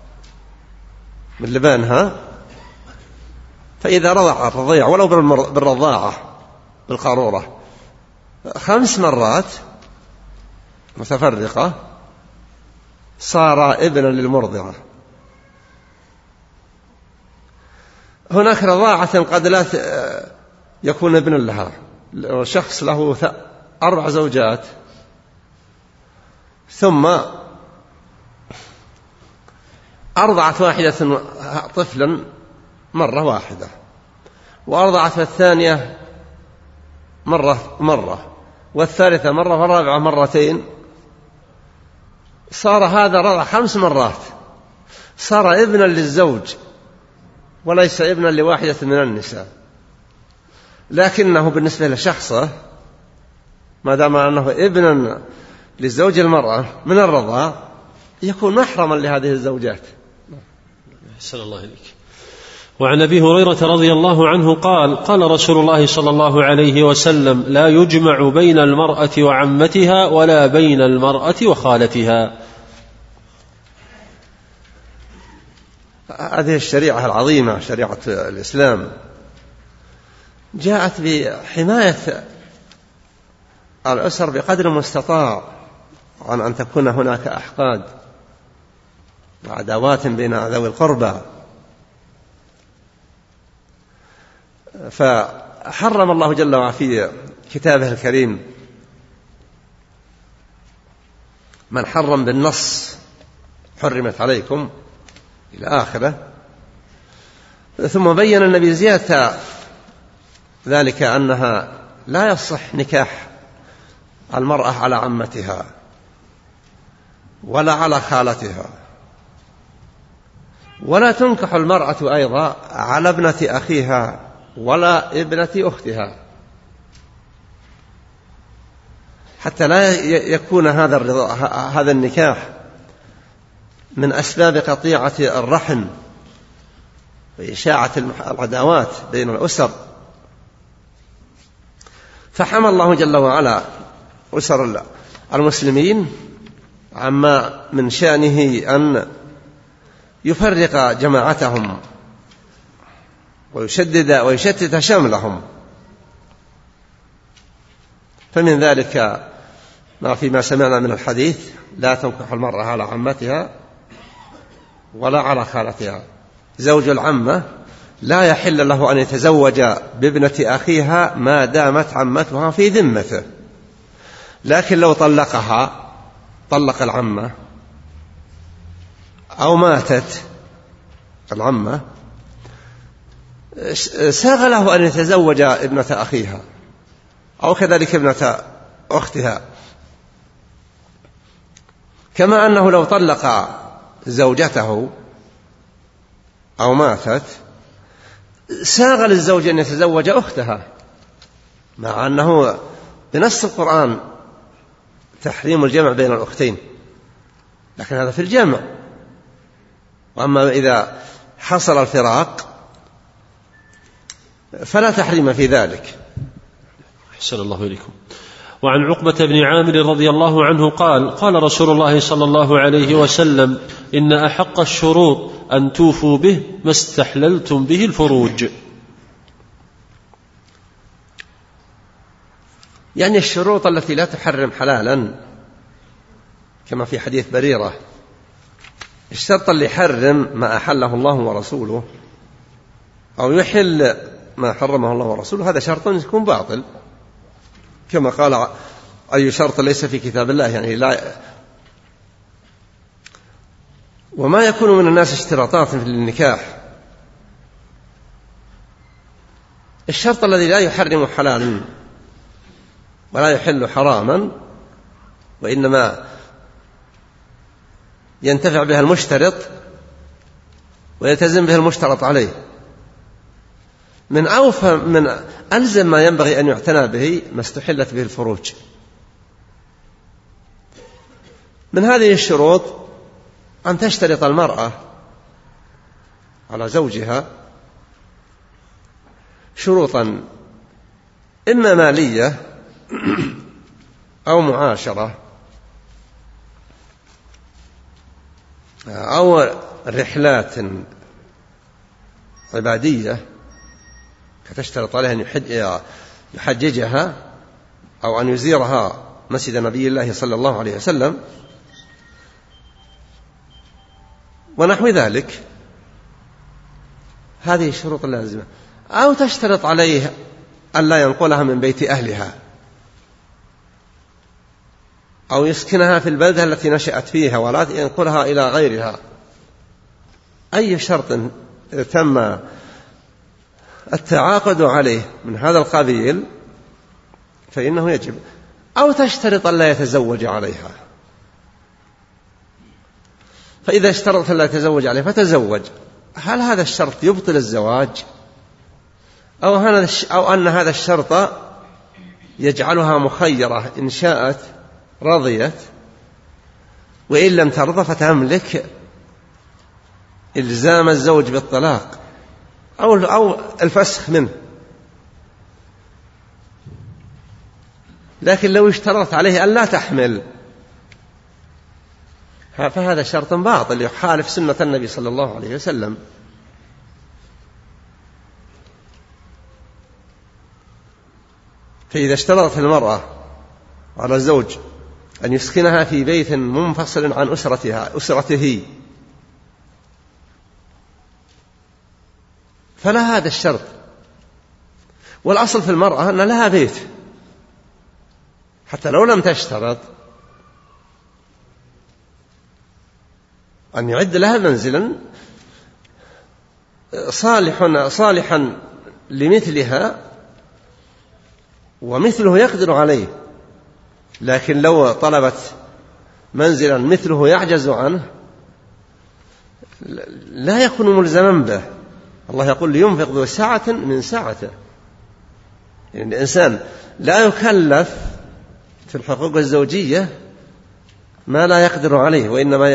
من لبانها، فإذا رضع الرضيع ولو بالرضاعة بالقارورة خمس مرات متفرقة صار ابنا للمرضعة. هناك رضاعة قد لا يكون ابنا لها، شخص له أربع زوجات ثم أرضعت واحدة طفلا مرة واحدة وأرضعت الثانية مرة مرة والثالثة مرة والرابعة مرتين، صار هذا رضع خمس مرات، صار ابنا للزوج وليس ابنا لواحدة من النساء، لكنه بالنسبة لشخصه ما دام أنه ابنا للزوج المرأة من الرضاع يكون محرما لهذه الزوجات. أحسن الله إليك. وعن أبي هريرة رضي الله عنه قال قال رسول الله صلى الله عليه وسلم لا يجمع بين المرأة وعمتها ولا بين المرأة وخالتها. هذه الشريعة العظيمة شريعة الإسلام جاءت بحماية الأسر بقدر المستطاع عن أن تكون هناك أحقاد وعداوات بين ذوي القربى، فحرم الله جل وعلا في كتابه الكريم من حرم بالنص حرمت عليكم إلى آخره، ثم بين النبي زيادة ذلك أنها لا يصح نكاح المرأة على عمتها ولا على خالتها، ولا تنكح المرأة أيضا على ابنة أخيها ولا ابنة أختها، حتى لا يكون هذا الرضا هذا النكاح من أسباب قطيعة الرحم وإشاعة العداوات بين الأسر. فحمى الله جل وعلا أسر المسلمين عما من شأنه أن يفرق جماعتهم ويشدد ويشتت شملهم. فمن ذلك ما فيما سمعنا من الحديث لا تنكح المرأة على عمتها ولا على خالتها. زوج العمة لا يحل له أن يتزوج بابنة أخيها ما دامت عمتها في ذمته، لكن لو طلقها طلق العمة أو ماتت العمة ساغ له أن يتزوج ابنة أخيها أو كذلك ابنة أختها، كما أنه لو طلق زوجته أو ماتت ساغ للزوج أن يتزوج أختها، مع أنه بنص القرآن تحريم الجمع بين الأختين، لكن هذا في الجمع. وأما إذا حصل الفراق فلا تحريم في ذلك. أحسن الله إليكم. وعن عقبة بن عامر رضي الله عنه قال قال رسول الله صلى الله عليه وسلم إن أحق الشروط أن توفوا به ما استحللتم به الفروج. يعني الشروط التي لا تحرم حلالا، كما في حديث بريرة، الشرط اللي يحرم ما أحله الله ورسوله أو يحل ما حرمه الله ورسوله، هذا شرط يكون باطل، كما قال أي شرط ليس في كتاب الله، يعني لا. وما يكون من الناس اشتراطات في النكاح، الشرط الذي لا يحرم حلالا ولا يحل حراما، وإنما ينتفع بها المشترط ويلتزم بها المشترط عليه، من أوفى من ألزم ما ينبغي أن يعتنى به ما استحلت به الفروج. من هذه الشروط أن تشترط المرأة على زوجها شروطا إما مالية أو معاشرة أو رحلات عبادية، فتشترط عليها أن يحججها أو أن يزيرها مسجد نبي الله صلى الله عليه وسلم ونحو ذلك. هذه الشروط اللازمة. أو تشترط عليه أن لا ينقلها من بيت أهلها أو يسكنها في البلدة التي نشأت فيها ولا ينقلها إلى غيرها. أي شرط تم التعاقد عليه من هذا القبيل فإنه يجب. أو تشترط أن لا يتزوج عليها، فإذا اشترط أن لا يتزوج عليها فتزوج، هل هذا الشرط يبطل الزواج أو, أو أن هذا الشرط يجعلها مخيرة إن شاءت رضيت وإن لم ترضى فتملك إلزام الزوج بالطلاق أو أو الفسخ منه. لكن لو اشترط عليه أن لا تحمل فهذا شرط باطل يخالف سنة النبي صلى الله عليه وسلم. فإذا اشترطت المرأة على الزوج أن يسكنها في بيت منفصل عن أسرتها أسرته فلا هذا الشرط. والأصل في المرأة أن لها بيت حتى لو لم تشترط أن يعد لها منزلا صالحا صالحا لمثلها ومثله يقدر عليه. لكن لو طلبت منزلا مثله يعجز عنه لا يكون ملزما به. الله يقول لينفق ذو سعة من سعته، يعني الإنسان لا يكلف في الحقوق الزوجية ما لا يقدر عليه، وإنما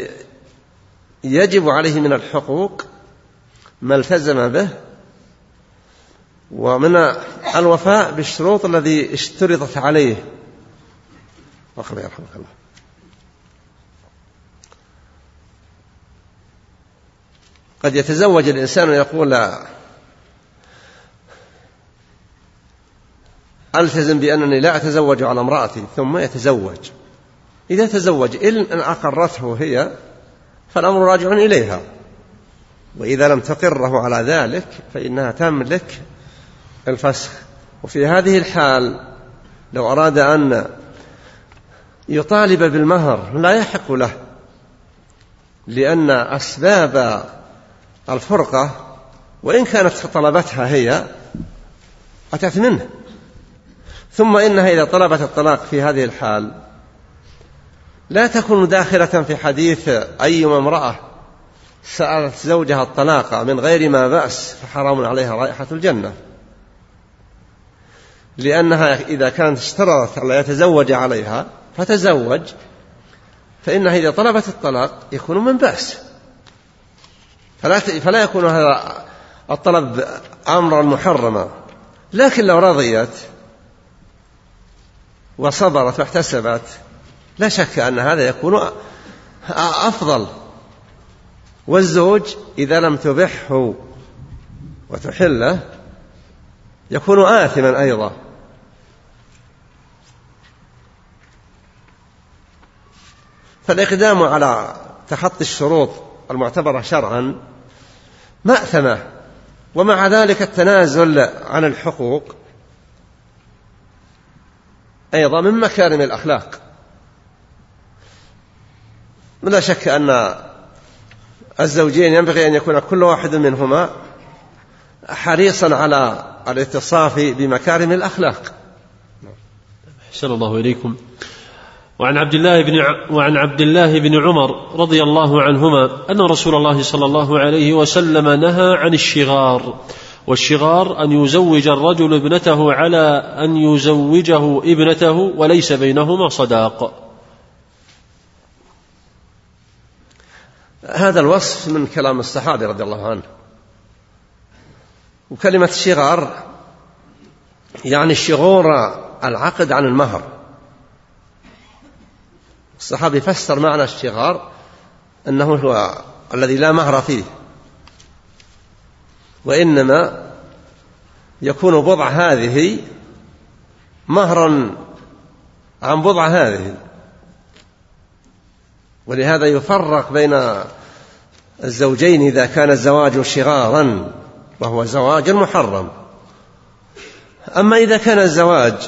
يجب عليه من الحقوق ما التزم به، ومن الوفاء بالشروط الذي اشترطت عليه. أقرأ يرحمك الله. قد يتزوج الإنسان ويقول ألتزم بأنني لا أتزوج على امرأتي، ثم يتزوج. إذا تزوج إن أقرته هي فالأمر راجع إليها، وإذا لم تقره على ذلك فإنها تملك الفسخ. وفي هذه الحال لو أراد أن يطالب بالمهر لا يحق له، لأن أسباب الفرقة وإن كانت طلبتها هي أتت منه. ثم إنها إذا طلبت الطلاق في هذه الحال لا تكون داخلة في حديث أيما امرأة سألت زوجها الطلاق من غير ما بأس فحرام عليها رائحة الجنة، لأنها إذا كانت اشترطت أن لا يتزوج عليها فتزوج فإنها إذا طلبت الطلاق يكون من بأس، فلا فلا يكون هذا الطلب أمرا محرما. لكن لو رضيت وصبرت واحتسبت لا شك أن هذا يكون أفضل. والزوج إذا لم تبحه وتحله يكون آثما أيضا. فالإقدام على تخطي الشروط المعتبرة شرعا مأثمة، ومع ذلك التنازل عن الحقوق أيضا من مكارم الأخلاق. لا شك أن الزوجين ينبغي أن يكون كل واحد منهما حريصا على الاتصاف بمكارم الأخلاق. أحسن الله إليكم. وعن عبد الله بن وعن عبد الله بن عمر رضي الله عنهما أن رسول الله صلى الله عليه وسلم نهى عن الشغار. والشغار أن يزوج الرجل ابنته على أن يزوجه ابنته وليس بينهما صداق. هذا الوصف من كلام الصحابي رضي الله عنه. وكلمة الشغار يعني الشغور العقد عن المهر. الصحابي فسر معنى الشغار أنه هو الذي لا مهر فيه، وإنما يكون بضع هذه مهرا عن بضع هذه. ولهذا يفرق بين الزوجين إذا كان الزواج شغارا وهو زواج محرم. أما إذا كان الزواج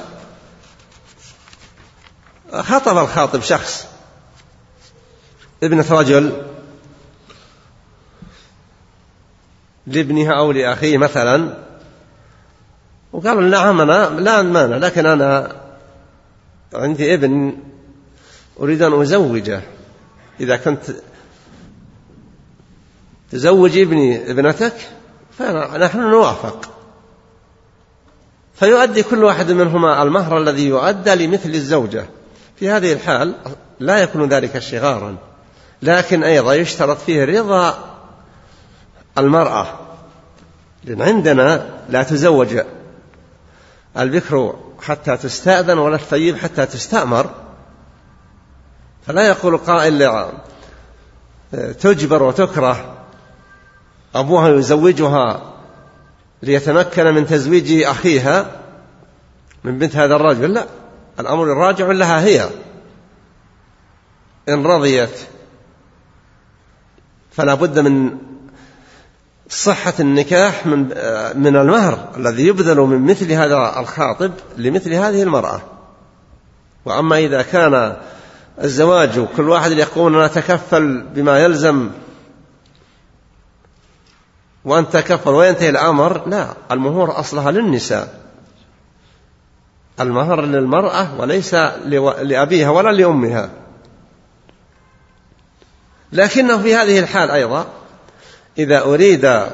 خطب الخاطب شخص ابنة رجل لابنها أو لأخيه مثلا، وقال نعم أنا لا مانع، لكن أنا عندي ابن أريد أن أزوجه، إذا كنت تزوج ابني ابنتك فنحن نوافق. فيؤدي كل واحد منهما المهر الذي يؤدى لمثل الزوجة. في هذه الحال لا يكون ذلك شغارا، لكن أيضا يشترط فيه رضا المرأة، لأن عندنا لا تزوج البكر حتى تستأذن ولا الثيب حتى تستأمر. فلا يقول قائل تجبر وتكره أبوها يزوجها ليتمكن من تزويج أخيها من بنت هذا الرجل، لا، الأمر الراجع لها هي. إن رضيت فلا بد من صحة النكاح من من المهر الذي يبذل من مثل هذا الخاطب لمثل هذه المرأة. وأما إذا كان الزواج كل واحد يقول نتكفل بما يلزم وأن تكفل وينتهي الأمر، لا، المهور أصلها للنساء، المهر للمرأة وليس لأبيها ولا لأمها. لكنه في هذه الحال أيضا إذا أريد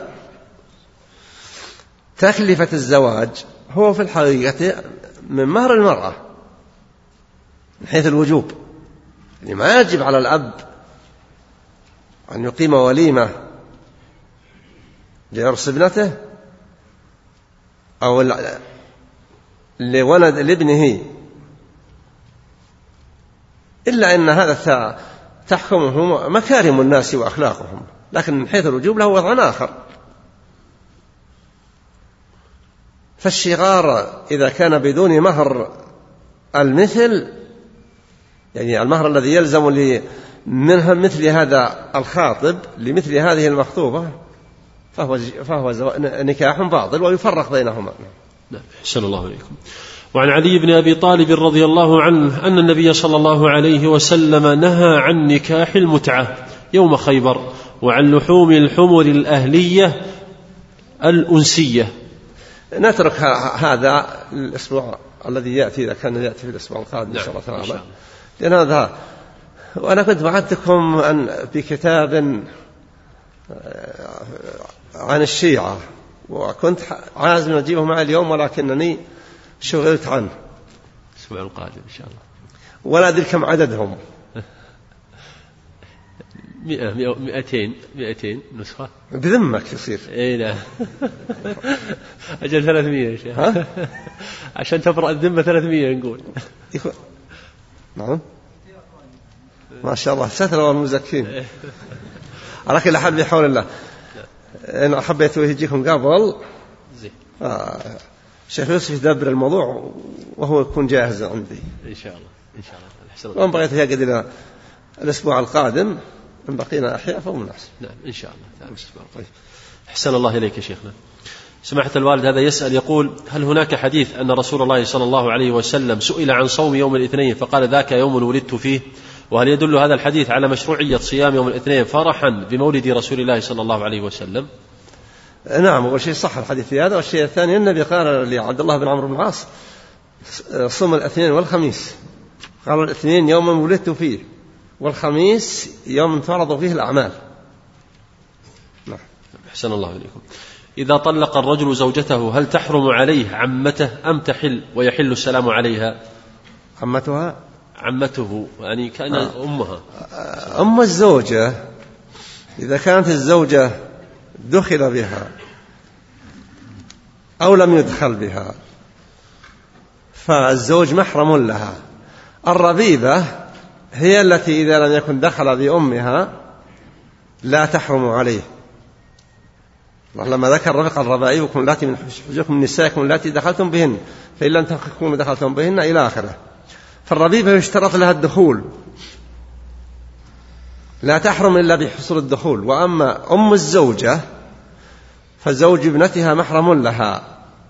تكلفة الزواج هو في الحقيقة من مهر المرأة من حيث الوجوب. يعني ما يجب على الأب أن يقيم وليمة لعرس ابنته أو لولد لابنه، إلا أن هذا تحكمه مكارم الناس وأخلاقهم، لكن من حيث الوجوب له وضع آخر. فالشغار إذا كان بدون مهر المثل، يعني المهر الذي يلزم منها مثل هذا الخاطب لمثل هذه المخطوبة، فهو, فهو نكاح باطل ويفرق بينهما. نعم، أحسن الله إليكم. وعن علي بن أبي طالب رضي الله عنه أن النبي صلى الله عليه وسلم نهى عن نكاح المتعة يوم خيبر وعن لحوم الحمر الأهلية الأنسية. نترك هذا الأسبوع الذي يأتي، إذا كان يأتي في الأسبوع القادم إن شاء الله تعالى، لأن هذا. وأنا كنت وعدتكم أن بكتاب عن الشيعة، وكنت عازم أجيبه معي اليوم ولكنني شغلت عنه. الأسبوع القادم إن شاء الله. ولا أدري كم عددهم. مئة مئتين مئتين نسخة بذمك يصير. إيه لا أجل ثلاثمية يا شيخ عشان تبرأ الذمة ثلاثمية نقول. يكون نعم ما شاء الله ستر والمزكين. على كل حال بحول الله إن حبيت يجيكم قبل آه شيخ يوسف يدبر الموضوع وهو يكون جاهز عندي إن شاء الله إن شاء الله. وإن بغيت يقعد إلى الأسبوع القادم إن بقينا أحياء فهو مناسب. نعم إن شاء الله. طيب. أحسن الله إليك يا شيخنا. سماحة الوالد هذا يسأل يقول هل هناك حديث أن رسول الله صلى الله عليه وسلم سئل عن صوم يوم الاثنين فقال ذاك يوم ولدت فيه، وهل يدل هذا الحديث على مشروعية صيام يوم الاثنين فرحا بمولد رسول الله صلى الله عليه وسلم؟ نعم أول شيء صح الحديث هذا، والشيء الثاني النبي قال لعبد الله بن عمرو بن العاص صم الاثنين والخميس، قالوا الاثنين يوم ولدت فيه والخميس يوم تعرض فيه الأعمال. نعم. أحسن الله إليكم. إذا طلق الرجل زوجته هل تحرم عليه عمته أم تحل ويحل السلام عليها؟ عمتها عمته يعني كان آه. أمها أم الزوجة إذا كانت الزوجة دخل بها أو لم يدخل بها فالزوج محرم لها. الربيبة هي التي إذا لم يكن دخل بأمها لا تحرم عليه. لما ذكر رفق الربائبكم التي من حجكم من نسائكم التي دخلتم بهن فإن لم تكونوا دخلتم بهن إلى آخره. فالربيبة يشترط لها الدخول لا تحرم إلا بحصول الدخول. وأما أم الزوجة فزوج ابنتها محرم لها،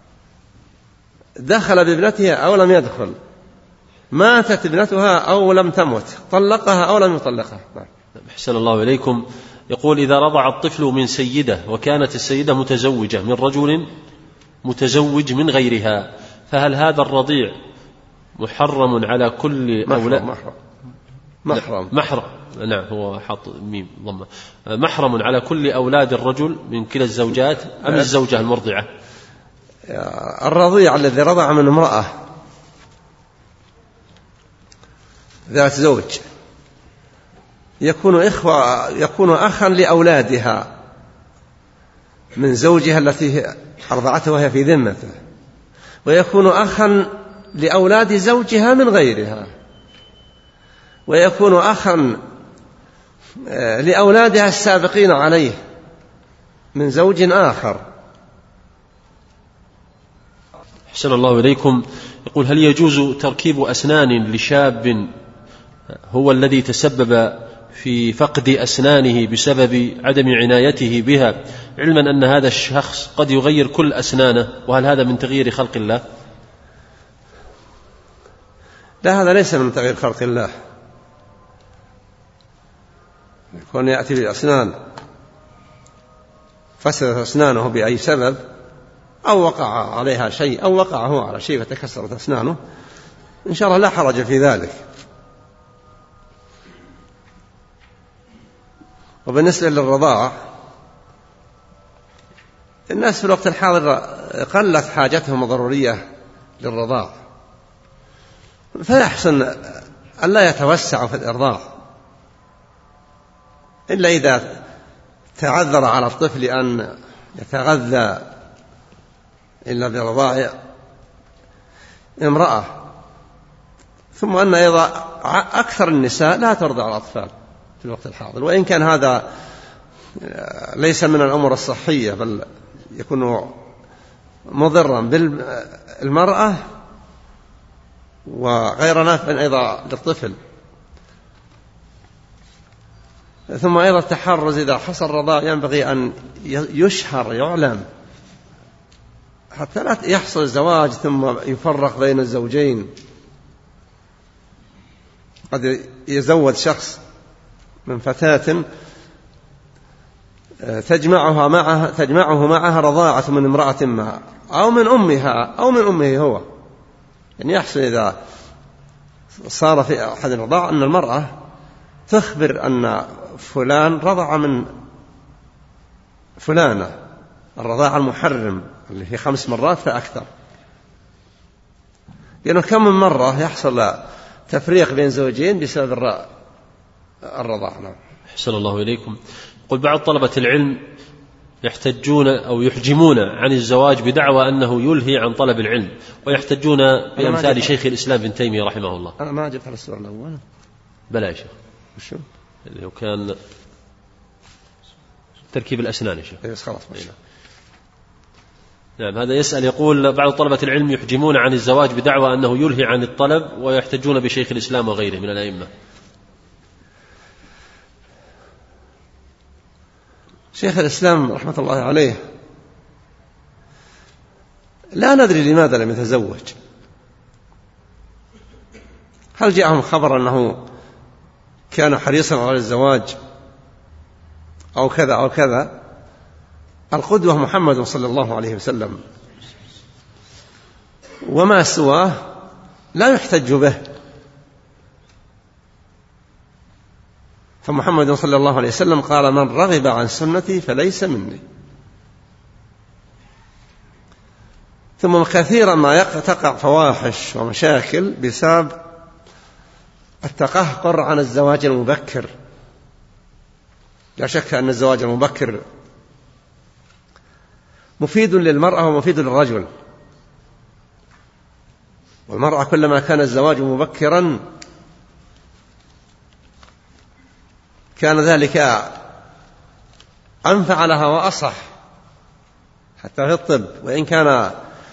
دخل بابنتها أو لم يدخل، ماتت ابنتها أو لم تمت، طلقها أو لم يطلقها. أحسن الله إليكم. يقول إذا رضع الطفل من سيدة وكانت السيدة متزوجة من رجل متزوج من غيرها فهل هذا الرضيع محرم على كل أولاد؟ محرم محرم محرم نعم هو حاط ميم ضمه. محرم على كل أولاد الرجل من كلا الزوجات أم الزوجة المرضعة؟ الرضيع الذي رضع من امرأة ذات زوج يكون إخوة يكون أخا لأولادها من زوجها التي أرضعته وهي في ذمته، ويكون أخا لأولاد زوجها من غيرها، ويكون أخا لأولادها السابقين عليه من زوج آخر. أحسن الله إليكم. يقول هل يجوز تركيب أسنان لشاب هو الذي تسبب في فقد أسنانه بسبب عدم عنايته بها، علما أن هذا الشخص قد يغير كل أسنانه، وهل هذا من تغيير خلق الله؟ لا هذا ليس من تغيير خلق الله. يكون يأتي بالأسنان فسدت أسنانه بأي سبب أو وقع عليها شيء أو وقع هو على شيء فتكسرت أسنانه إن شاء الله لا حرج في ذلك. وبالنسبة للرضاعة الناس في الوقت الحاضر قلت حاجتهم الضرورية للرضاعة، فيحسن أن لا يتوسعوا في الإرضاع إلا إذا تعذر على الطفل أن يتغذى إلا برضاع امرأة. ثم أن أيضا أكثر النساء لا ترضع الأطفال في الوقت الحاضر، وإن كان هذا ليس من الأمور الصحية بل يكون مضرا بالمرأة وغير نافع أيضا للطفل. ثم أيضا التحرز إذا حصل رضاع ينبغي أن يشهر يعلم حتى لا يحصل الزواج ثم يفرق بين الزوجين. قد يزوج شخص من فتاة تجمعها معها تجمعه معها رضاعة من امرأة ما أو من أمها أو من أمه هو، يعني يحصل إذا صار في أحد الرضاع أن المرأة تخبر أن فلان رضع من فلانة الرضاع المحرم اللي في خمس مرات فأكثر، لأنه كم من مرة يحصل تفريق بين زوجين بسبب الرضاعة. أحسن الله إليكم. قل بعض طلبة العلم يحتجون أو يحجمون عن الزواج بدعوى أنه يلهي عن طلب العلم، ويحتجون بأمثال شيخ الإسلام ابن تيمية رحمه الله. أنا ما أجبت على السؤال الأول. بلا يا شيخ. وشو؟ اللي هو كان تركيب الأسنان يا شيخ. إيه خلاص ماشي. نعم، هذا يسأل يقول: بعض طلبة العلم يحجمون عن الزواج بدعوى أنه يلهي عن الطلب، ويحتجون بشيخ الإسلام وغيره من الأئمة. شيخ الإسلام رحمة الله عليه لا ندري لماذا لم يتزوج. هل جاءهم خبر أنه كان حريصا على الزواج أو كذا أو كذا؟ القدوة محمد صلى الله عليه وسلم، وما سواه لا يحتج به. فمحمد صلى الله عليه وسلم قال: من رغب عن سنتي فليس مني. ثم كثيرا ما تقع فواحش ومشاكل بسبب التقهقر عن الزواج المبكر. لا شك أن الزواج المبكر مفيد للمرأة ومفيد للرجل، والمرأة كلما كان الزواج مبكرا كان ذلك أنفع لها وأصح حتى في الطب. وإن كان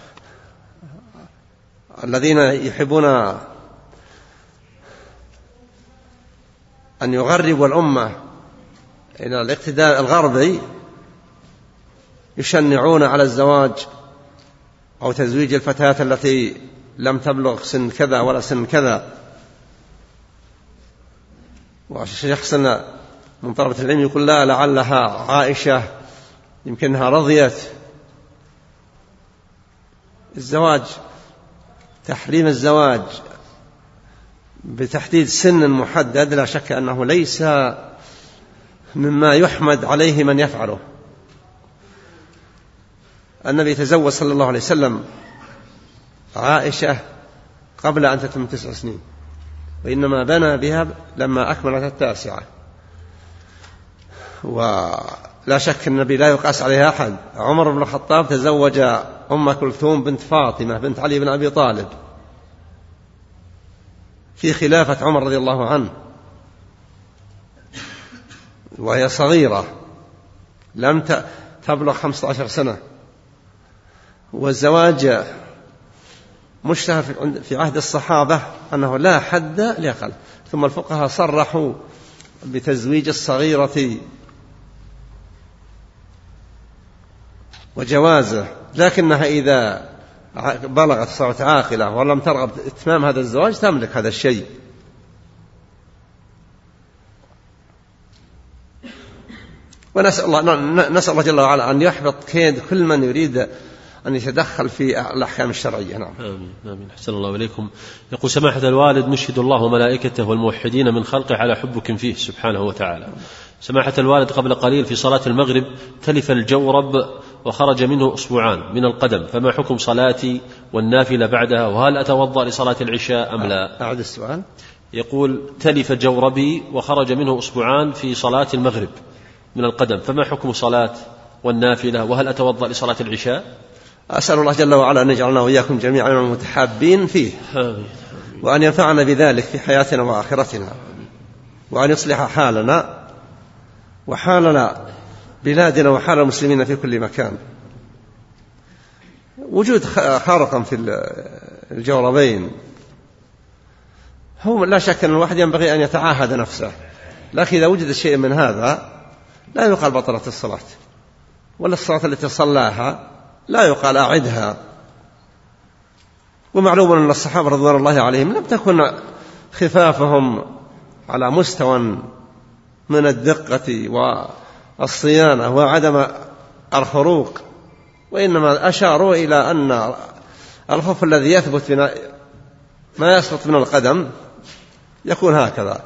الذين يحبون أن يغربوا الأمة إلى الاقتداء الغربي يشنعون على الزواج أو تزويج الفتاة التي لم تبلغ سن كذا ولا سن كذا. وشخص من طلبة العلم يقول: لا، لعلها عائشة يمكنها رضيت. الزواج، تحريم الزواج بتحديد سن محدد لا شك أنه ليس مما يحمد عليه من يفعله. النبي تزوج صلى الله عليه وسلم عائشة قبل أن تتم تسع سنين، وإنما بنى بها لما أكملت التاسعة. ولا شك النبي لا يقاس عليها أحد. عمر بن الخطاب تزوج أم كلثوم بنت فاطمة بنت علي بن أبي طالب في خلافة عمر رضي الله عنه، وهي صغيرة لم تبلغ خمسة عشر سنة. والزواج مشتهر في عهد الصحابة أنه لا حد لأقل، ثم الفقهاء صرحوا بتزويج الصغيرة وجوازه، لكنها إذا بلغت صارت عاقلة ولم ترغب إتمام هذا الزواج تملك هذا الشيء. ونسأل الله, نسأل الله جل وعلا أن يحبط كيد كل من يريد أن يتدخل في الأحكام الشرعية. نعم. آمين آمين. أحسن الله إليكم. يقول: سماحة الوالد، نشهد الله وملائكته والموحدين من خلقه على حبكم فيه سبحانه وتعالى. سماحة الوالد، قبل قليل في صلاة المغرب تلف الجورب وخرج منه أصبعان من القدم، فما حكم صلاتي والنافلة بعدها؟ وهل أتوضأ لصلاة العشاء أم لا؟ أعد السؤال. يقول: تلف جوربي وخرج منه أصبعان في صلاة المغرب من القدم، فما حكم صلاة والنافلة؟ وهل أتوضأ لصلاة العشاء؟ أسأل الله جل وعلا أن يجعلنا وإياكم جميعا المتحابين فيه، وأن ينفعنا بذلك في حياتنا وآخرتنا، وأن يصلح حالنا وحالنا بلادنا وحال المسلمين في كل مكان. وجود خارقا في الجوربين هو لا شك أن الواحد ينبغي أن يتعاهد نفسه، لكن إذا وجد شيء من هذا لا يقال بطلت الصلاة، ولا الصلاة التي صلاها لا يقال أعدها. ومعلوم أن الصحابة رضوان الله عليهم لم تكن خفافهم على مستوى من الدقة والصيانة وعدم الخروق، وإنما أشاروا إلى أن الخف الذي يثبت من ما يسقط من القدم يكون هكذا.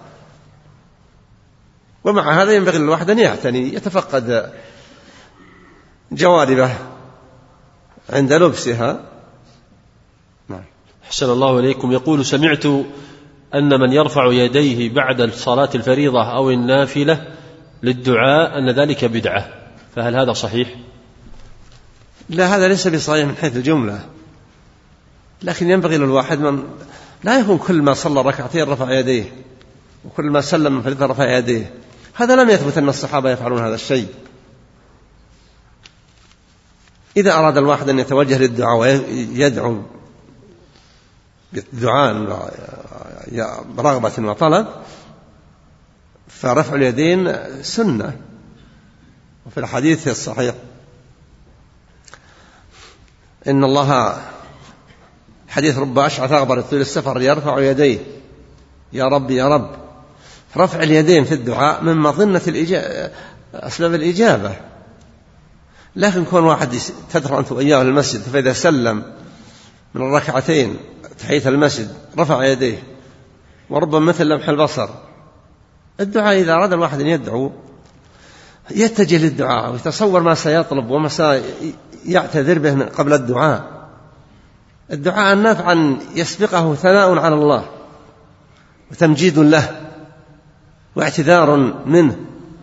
ومع هذا ينبغي للواحد أن يعتني يتفقد جواربه عند لبسها. نعم. أحسن الله إليكم. يقول: سمعت أن من يرفع يديه بعد صلاة الفريضة أو النافلة للدعاء أن ذلك بدعة، فهل هذا صحيح؟ لا، هذا ليس بصحيح من حيث الجملة، لكن ينبغي للواحد من لا يكون كل ما صلى ركعتين رفع يديه وكل ما سلم من فريضة رفع يديه. هذا لم يثبت أن الصحابة يفعلون هذا الشيء. إذا أراد الواحد أن يتوجه للدعاء ويدعو بدعاء برغبة وطلب فرفع اليدين سنة. وفي الحديث الصحيح إن الله حديث رب أشعث أغبر يطيل السفر يرفع يديه يا رب يا رب. رفع اليدين في الدعاء من مظنة الإجابة أسباب الإجابة، لكن كون واحد تدخل أنت وإياه المسجد فإذا سلم من الركعتين تحية المسجد رفع يديه وربما مثل لمح البصر. الدعاء إذا أراد الواحد أن يدعو يتجه للدعاء ويتصور ما سيطلب وما سيعتذر به من قبل الدعاء. الدعاء النافع يسبقه ثناء على الله وتمجيد له واعتذار منه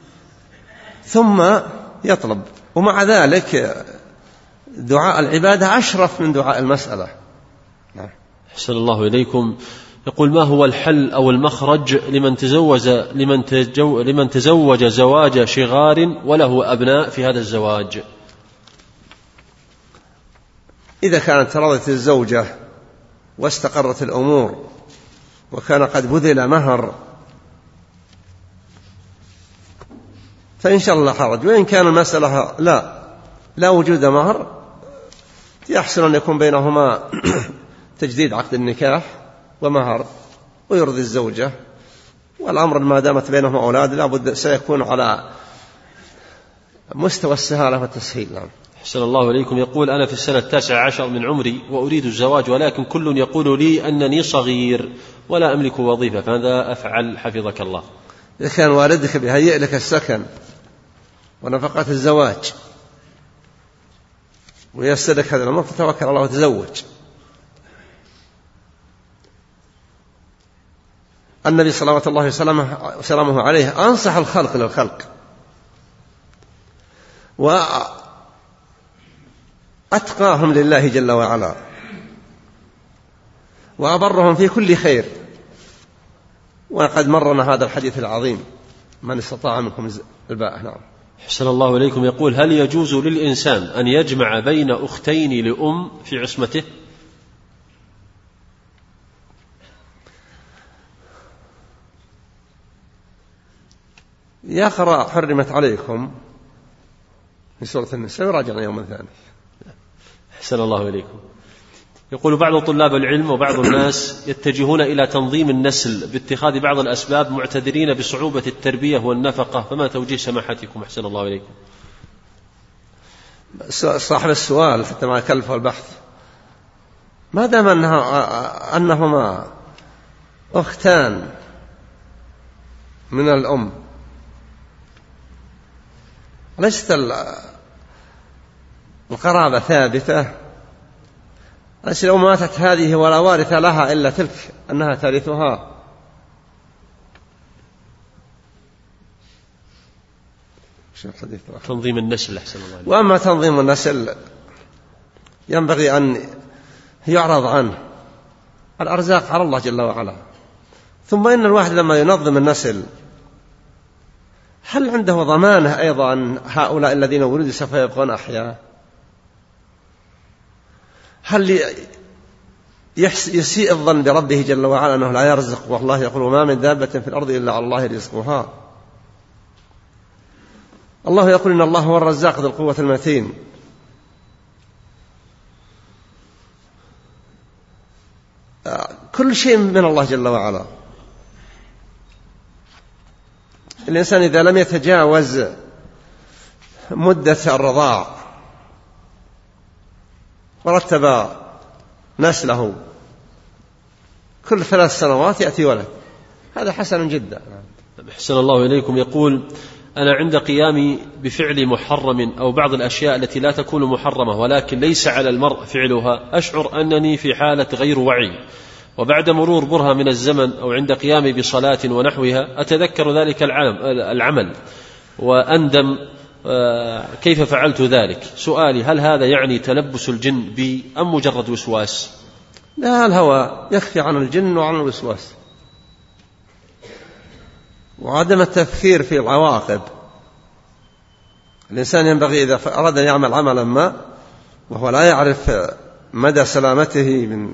ثم يطلب. ومع ذلك دعاء العبادة أشرف من دعاء المسألة. أحسن الله إليكم. يقول ما هو الحل أو المخرج لمن تزوج لمن تزوج, لمن تزوج زواج شغار وله أبناء في هذا الزواج؟ إذا كانت تراضت الزوجة واستقرت الأمور وكان قد بذل مهر فإن شاء الله حرج. وإن كان المسألة لا لا وجود مهر يحسن أن يكون بينهما تجديد عقد النكاح ومهر ويرضي الزوجة، والأمر ما دامت بينهما أولاد لابد سيكون على مستوى السهالة والتسهيل. أحسن الله إليكم. يقول أنا في السنة التاسعة عشر من عمري وأريد الزواج ولكن كل يقول لي أنني صغير ولا أملك وظيفة، فماذا أفعل حفظك الله؟ إذا كان والدك بيهيئ لك السكن ونفقة الزواج ويسلك هذا الأمر فتوكل على الله وتزوج. النبي صلوات الله وسلامه عليه أنصح الخلق للخلق وأتقاهم لله جل وعلا وأبرهم في كل خير. وقد مرنا هذا الحديث العظيم من استطاع منكم الباءة. نعم. أحسن الله إليكم. يقول هل يجوز للإنسان أن يجمع بين أختين لأم في عصمته؟ يقرأ حرمت عليكم في سورة النساء وراجعنا يوم ثاني. أحسن الله إليكم. يقول بعض طلاب العلم وبعض الناس يتجهون إلى تنظيم النسل باتخاذ بعض الأسباب معتذرين بصعوبة التربية والنفقة، فما توجيه سماحتكم أحسن الله إليكم؟ صاحب السؤال حتى ما كلفه البحث ما دام أنها أنهما أختان من الأم ليست القرابة ثابتة. لو ماتت هذه ولا وارث لها إلا تلك أنها ترثها. تنظيم النسل أحسن الله عليك. وأما تنظيم النسل ينبغي أن يعرض عنه، الأرزاق على الله جل وعلا. ثم إن الواحد لما ينظم النسل هل عنده ضمانة أيضا أن هؤلاء الذين ولدوا سوف يبقون أحياء؟ هل يسيء الظن بربه جل وعلا أنه لا يرزق؟ والله يقول وما من دابة في الأرض إلا على الله رزقها. الله يقول إن الله هو الرزاق ذو القوة المتين. كل شيء من الله جل وعلا. الإنسان إذا لم يتجاوز مدة الرضاع ورتب نسله كل ثلاث سنوات يأتي ولد، هذا حسن جدا. أحسن الله إليكم. يقول أنا عند قيامي بفعل محرم أو بعض الأشياء التي لا تكون محرمة ولكن ليس على المرء فعلها أشعر أنني في حالة غير وعي، وبعد مرور برهة من الزمن أو عند قيامي بصلاة ونحوها أتذكر ذلك العمل وأندم كيف فعلت ذلك؟ سؤالي: هل هذا يعني تلبس الجن بي أم مجرد وسواس؟ لا، الهوى يخفي عن الجن وعن الوسواس، وعدم التفكير في العواقب. الإنسان ينبغي إذا أراد أن يعمل عملا ما وهو لا يعرف مدى سلامته من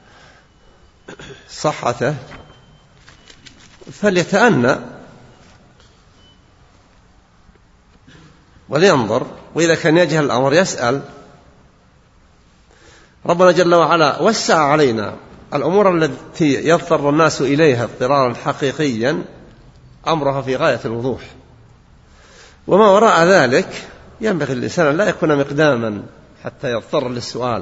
صحته فليتأنى ولينظر، وإذا كان يجهل الأمر يسأل. ربنا جل وعلا وسع علينا الأمور التي يضطر الناس إليها اضطرارا حقيقيا أمرها في غاية الوضوح، وما وراء ذلك ينبغي الإنسان لا يكون مقداما حتى يضطر للسؤال.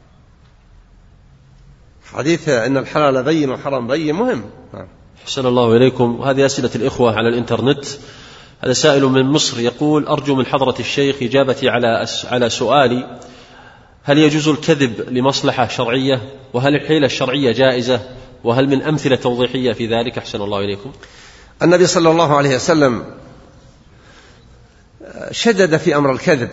حديث إن الحلال بين والحرام بين مهم. أحسن الله إليكم. وهذه أسئلة الإخوة على الإنترنت. هذا سائل من مصر يقول: أرجو من حضرة الشيخ إجابتي على على سؤالي: هل يجوز الكذب لمصلحة شرعية؟ وهل الحيلة الشرعية جائزة؟ وهل من أمثلة توضيحية في ذلك؟ أحسن الله إليكم. النبي صلى الله عليه وسلم شدد في أمر الكذب،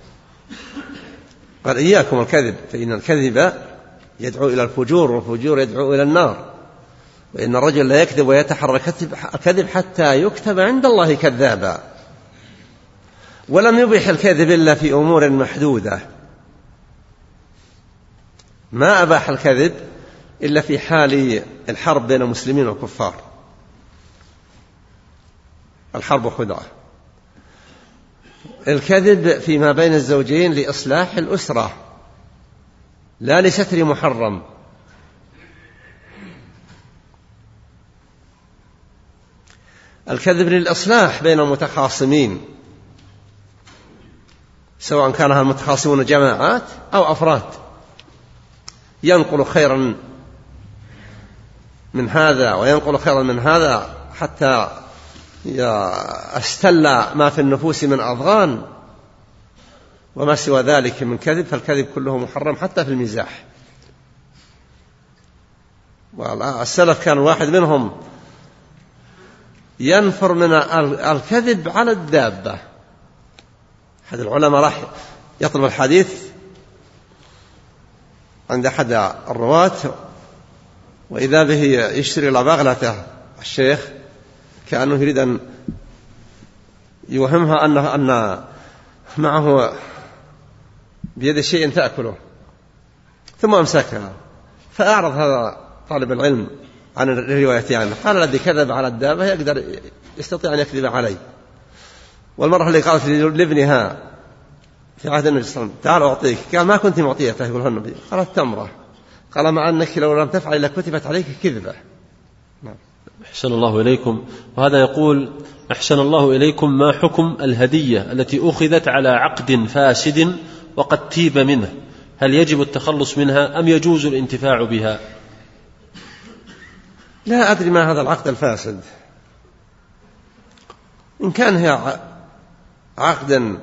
قال: إياكم الكذب فإن الكذب يدعو إلى الفجور والفجور يدعو إلى النار، وإن الرجل لا يكذب ويتحرى الكذب حتى يكتب عند الله كذابا. ولم يبيح الكذب إلا في أمور محدودة، ما أباح الكذب إلا في حال الحرب بين المسلمين والكفار، الحرب خدعة. الكذب فيما بين الزوجين لإصلاح الأسرة لا لستر محرم. الكذب للإصلاح بين المتخاصمين، سواء كان المتخاصمون جماعات أو أفراد، ينقل خيرا من هذا وينقل خيرا من هذا حتى يستل ما في النفوس من أضغان، وما سوى ذلك من كذب، فالكذب كله محرم حتى في المزاح. والسلف كان واحد منهم ينفر من الكذب على الدابة. أحد العلماء راح يطلب الحديث عند أحد الرواة، وإذا به يشتري لبغلته الشيخ كأنه يريد أن يوهمها أنه أن معه بيد شيء تأكله، ثم أمسكها، فأعرض هذا طالب العلم عن الرواية عنه، قال: الذي كذب على الدابة يقدر يستطيع أن يكذب علي. والمرة اللي قالت لابنها في عهد النبي صلى الله عليه وسلم: تعال أعطيك، قال: ما كنت معطيته، يقول النبي. قالت: تمرة. قال: مع أنك لو لم تفعل لكتبت عليك كذبة. نعم. أحسن الله إليكم. وهذا يقول: أحسن الله إليكم، ما حكم الهدية التي أخذت على عقد فاسد وقد تيب منه؟ هل يجب التخلص منها أم يجوز الانتفاع بها؟ لا أدري ما هذا العقد الفاسد. إن كان هي عقدا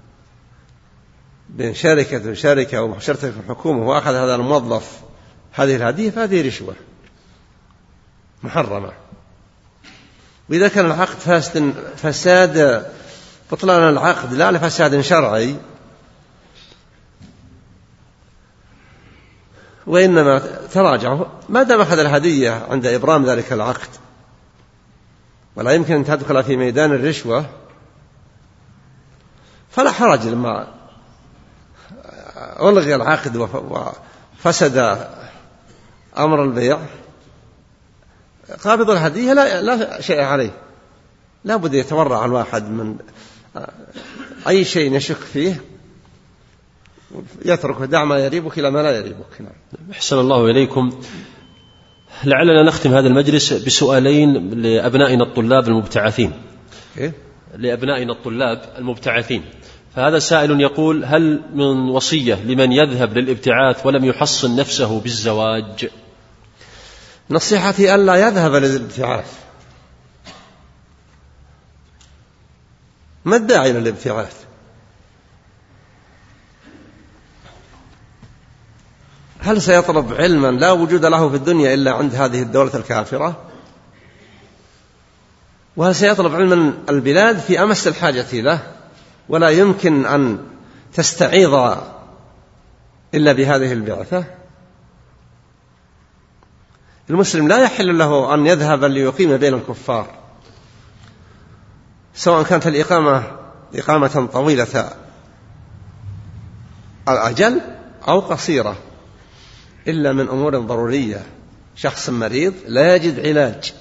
بين شركة وشركة وشركة الحكومة وأخذ هذا الموظف هذه الهدية فهذه رشوة محرمة. وإذا كان العقد فاسد فساد بطلان العقد لا لفساد شرعي، وإنما تراجعوا ما دام أخذ الهدية عند إبرام ذلك العقد، ولا يمكن أن تدخل في ميدان الرشوة، فلا حرج لما ألغي العقد وفسد أمر البيع. قابض الهدية لا, لا شيء عليه، لا بد يتورع الواحد من أي شيء يشك فيه، يتركه، دع ما يريبك إلى ما لا يريبك. أحسن الله إليكم. لعلنا نختم هذا المجلس بسؤالين لأبنائنا الطلاب المبتعثين. إيه؟ لأبنائنا الطلاب المبتعثين. فهذا سائل يقول: هل من وصية لمن يذهب للابتعاث ولم يحصن نفسه بالزواج؟ نصيحتي ألا يذهب للابتعاث. ما الداعي للابتعاث؟ هل سيطلب علما لا وجود له في الدنيا إلا عند هذه الدولة الكافرة؟ وهل سيطلب علما البلاد في أمس الحاجة له؟ ولا يمكن أن تستعيض إلا بهذه البعثة. المسلم لا يحل له أن يذهب ليقيم بين الكفار، سواء كانت الإقامة إقامة طويلة الأجل أو قصيرة، إلا من أمور ضرورية. شخص مريض لا يجد علاج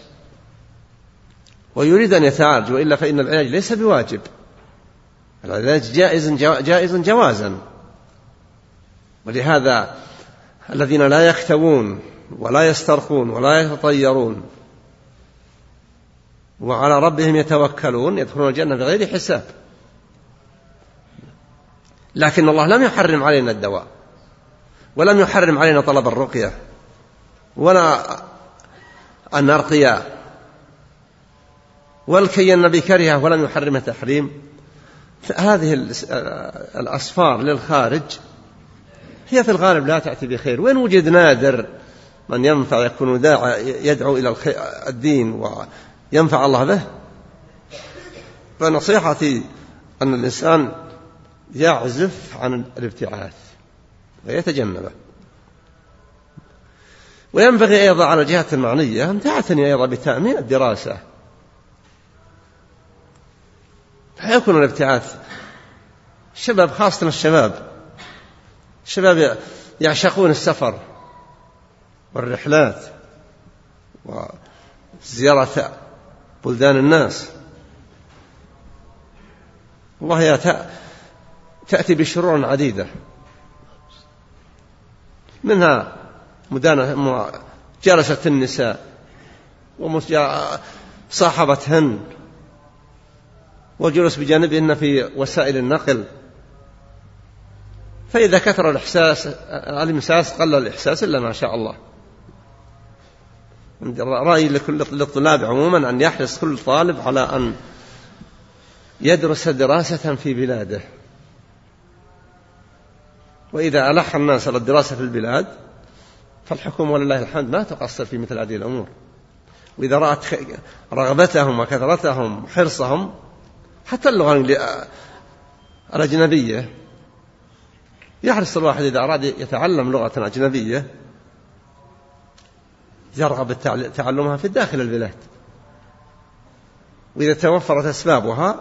ويريد أن يتعالج، وإلا فإن العلاج ليس بواجب، العلاج جائز جائز جوازا. ولهذا الذين لا يكتوون ولا يسترخون ولا يتطيرون وعلى ربهم يتوكلون يدخلون الجنة بغير حساب. لكن الله لم يحرم علينا الدواء، ولم يحرم علينا طلب الرقية ولا أن نرقي، والكي النبي كرهه ولم يحرم تحريم. هذه الأسفار للخارج هي في الغالب لا تأتي بخير. وين وجد نادر من ينفع يكون داعي يدعو إلى الدين وينفع الله به، فنصيحتي أن الإنسان يعزف عن الابتعاث ويتجنبه. وينبغي أيضا على الجهات المعنية أن تعتني أيضا بتأمين الدراسة، فيكون الابتعاث الشباب، خاصة الشباب الشباب يعشقون السفر والرحلات وزيارة بلدان الناس، وهي تأتي بشرور عديدة، منها مدانة جلسة النساء وصاحبتهن وجلوس بجانبهن في وسائل النقل. فإذا كثر الإحساس الإمساس قل الإحساس إلا ما شاء الله. رأيي لكل الطلاب عموما أن يحرص كل طالب على أن يدرس دراسة في بلاده، وإذا ألح الناس على الدراسة في البلاد فالحكومة ولله الحمد ما تقصر في مثل هذه الأمور. وإذا رأت رغبتهم وكثرتهم وحرصهم حتى اللغة الأجنبية، يحرص الواحد إذا أراد يتعلم لغة أجنبية يرغب تعلمها في داخل البلاد، وإذا توفرت أسبابها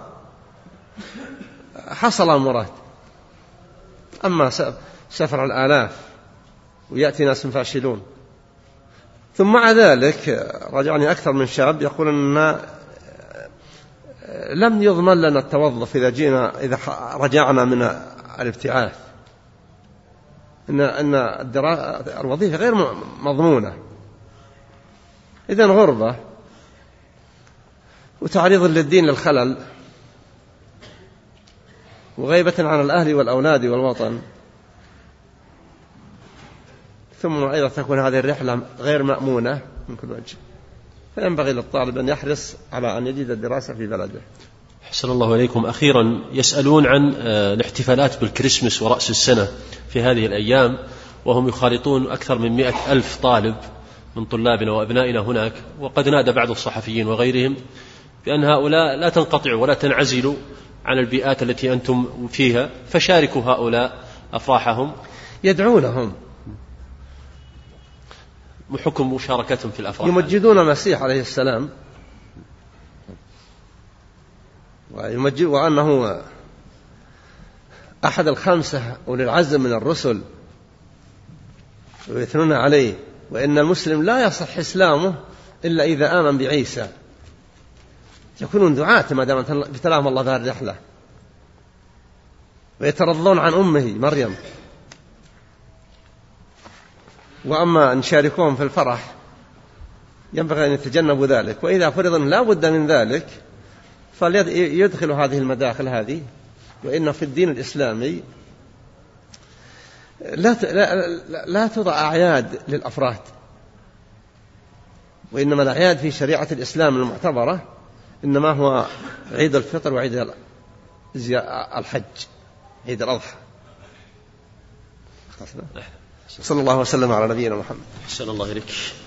حصل المراد. أما سفر الآلاف ويأتي ناس فاشلون. ثم مع ذلك رجعني أكثر من شاب يقول أننا لم يضمن لنا التوظف إذا جينا إذا رجعنا من الابتعاث، إن أن الوظيفة غير مضمونة. إذن غربة وتعريض للدين للخلل وغيبة عن الأهل والأولاد والوطن، ثم أيضا تكون هذه الرحلة غير مأمونة من كل وجه. فينبغي للطالب أن يحرص على أن يجد الدراسة في بلده. حسن الله إليكم. أخيرا يسألون عن الاحتفالات بالكريسماس ورأس السنة في هذه الأيام، وهم يخالطون أكثر من مئة ألف طالب من طلابنا وأبنائنا هناك، وقد نادى بعض الصحفيين وغيرهم بأن هؤلاء لا تنقطعوا ولا تنعزلوا عن البيئات التي أنتم فيها، فشاركوا هؤلاء أفراحهم. يدعونهم بحكم مشاركتهم في الأفراح، يمجدون المسيح عليه السلام ويمجد وأنه أحد الخمسة أولي العزم من الرسل ويثنون عليه، وإن المسلم لا يصح إسلامه إلا إذا آمن بعيسى. يكونون دعاة ما دام ابتلاهم الله بهذه الرحلة، ويترضون عن أمه مريم. وأما أن شاركوهم في الفرح ينبغي أن يتجنبوا ذلك، وإذا فرض لا بد من ذلك فليدخلوا هذه المداخل هذه. وإن في الدين الإسلامي لا لا لا توضع أعياد للأفراد، وإنما الأعياد في شريعة الإسلام المعتبرة إنما هو عيد الفطر وعيد الحج، عيد الأضحى. صلى الله وسلم على نبينا محمد. صلى الله عليك.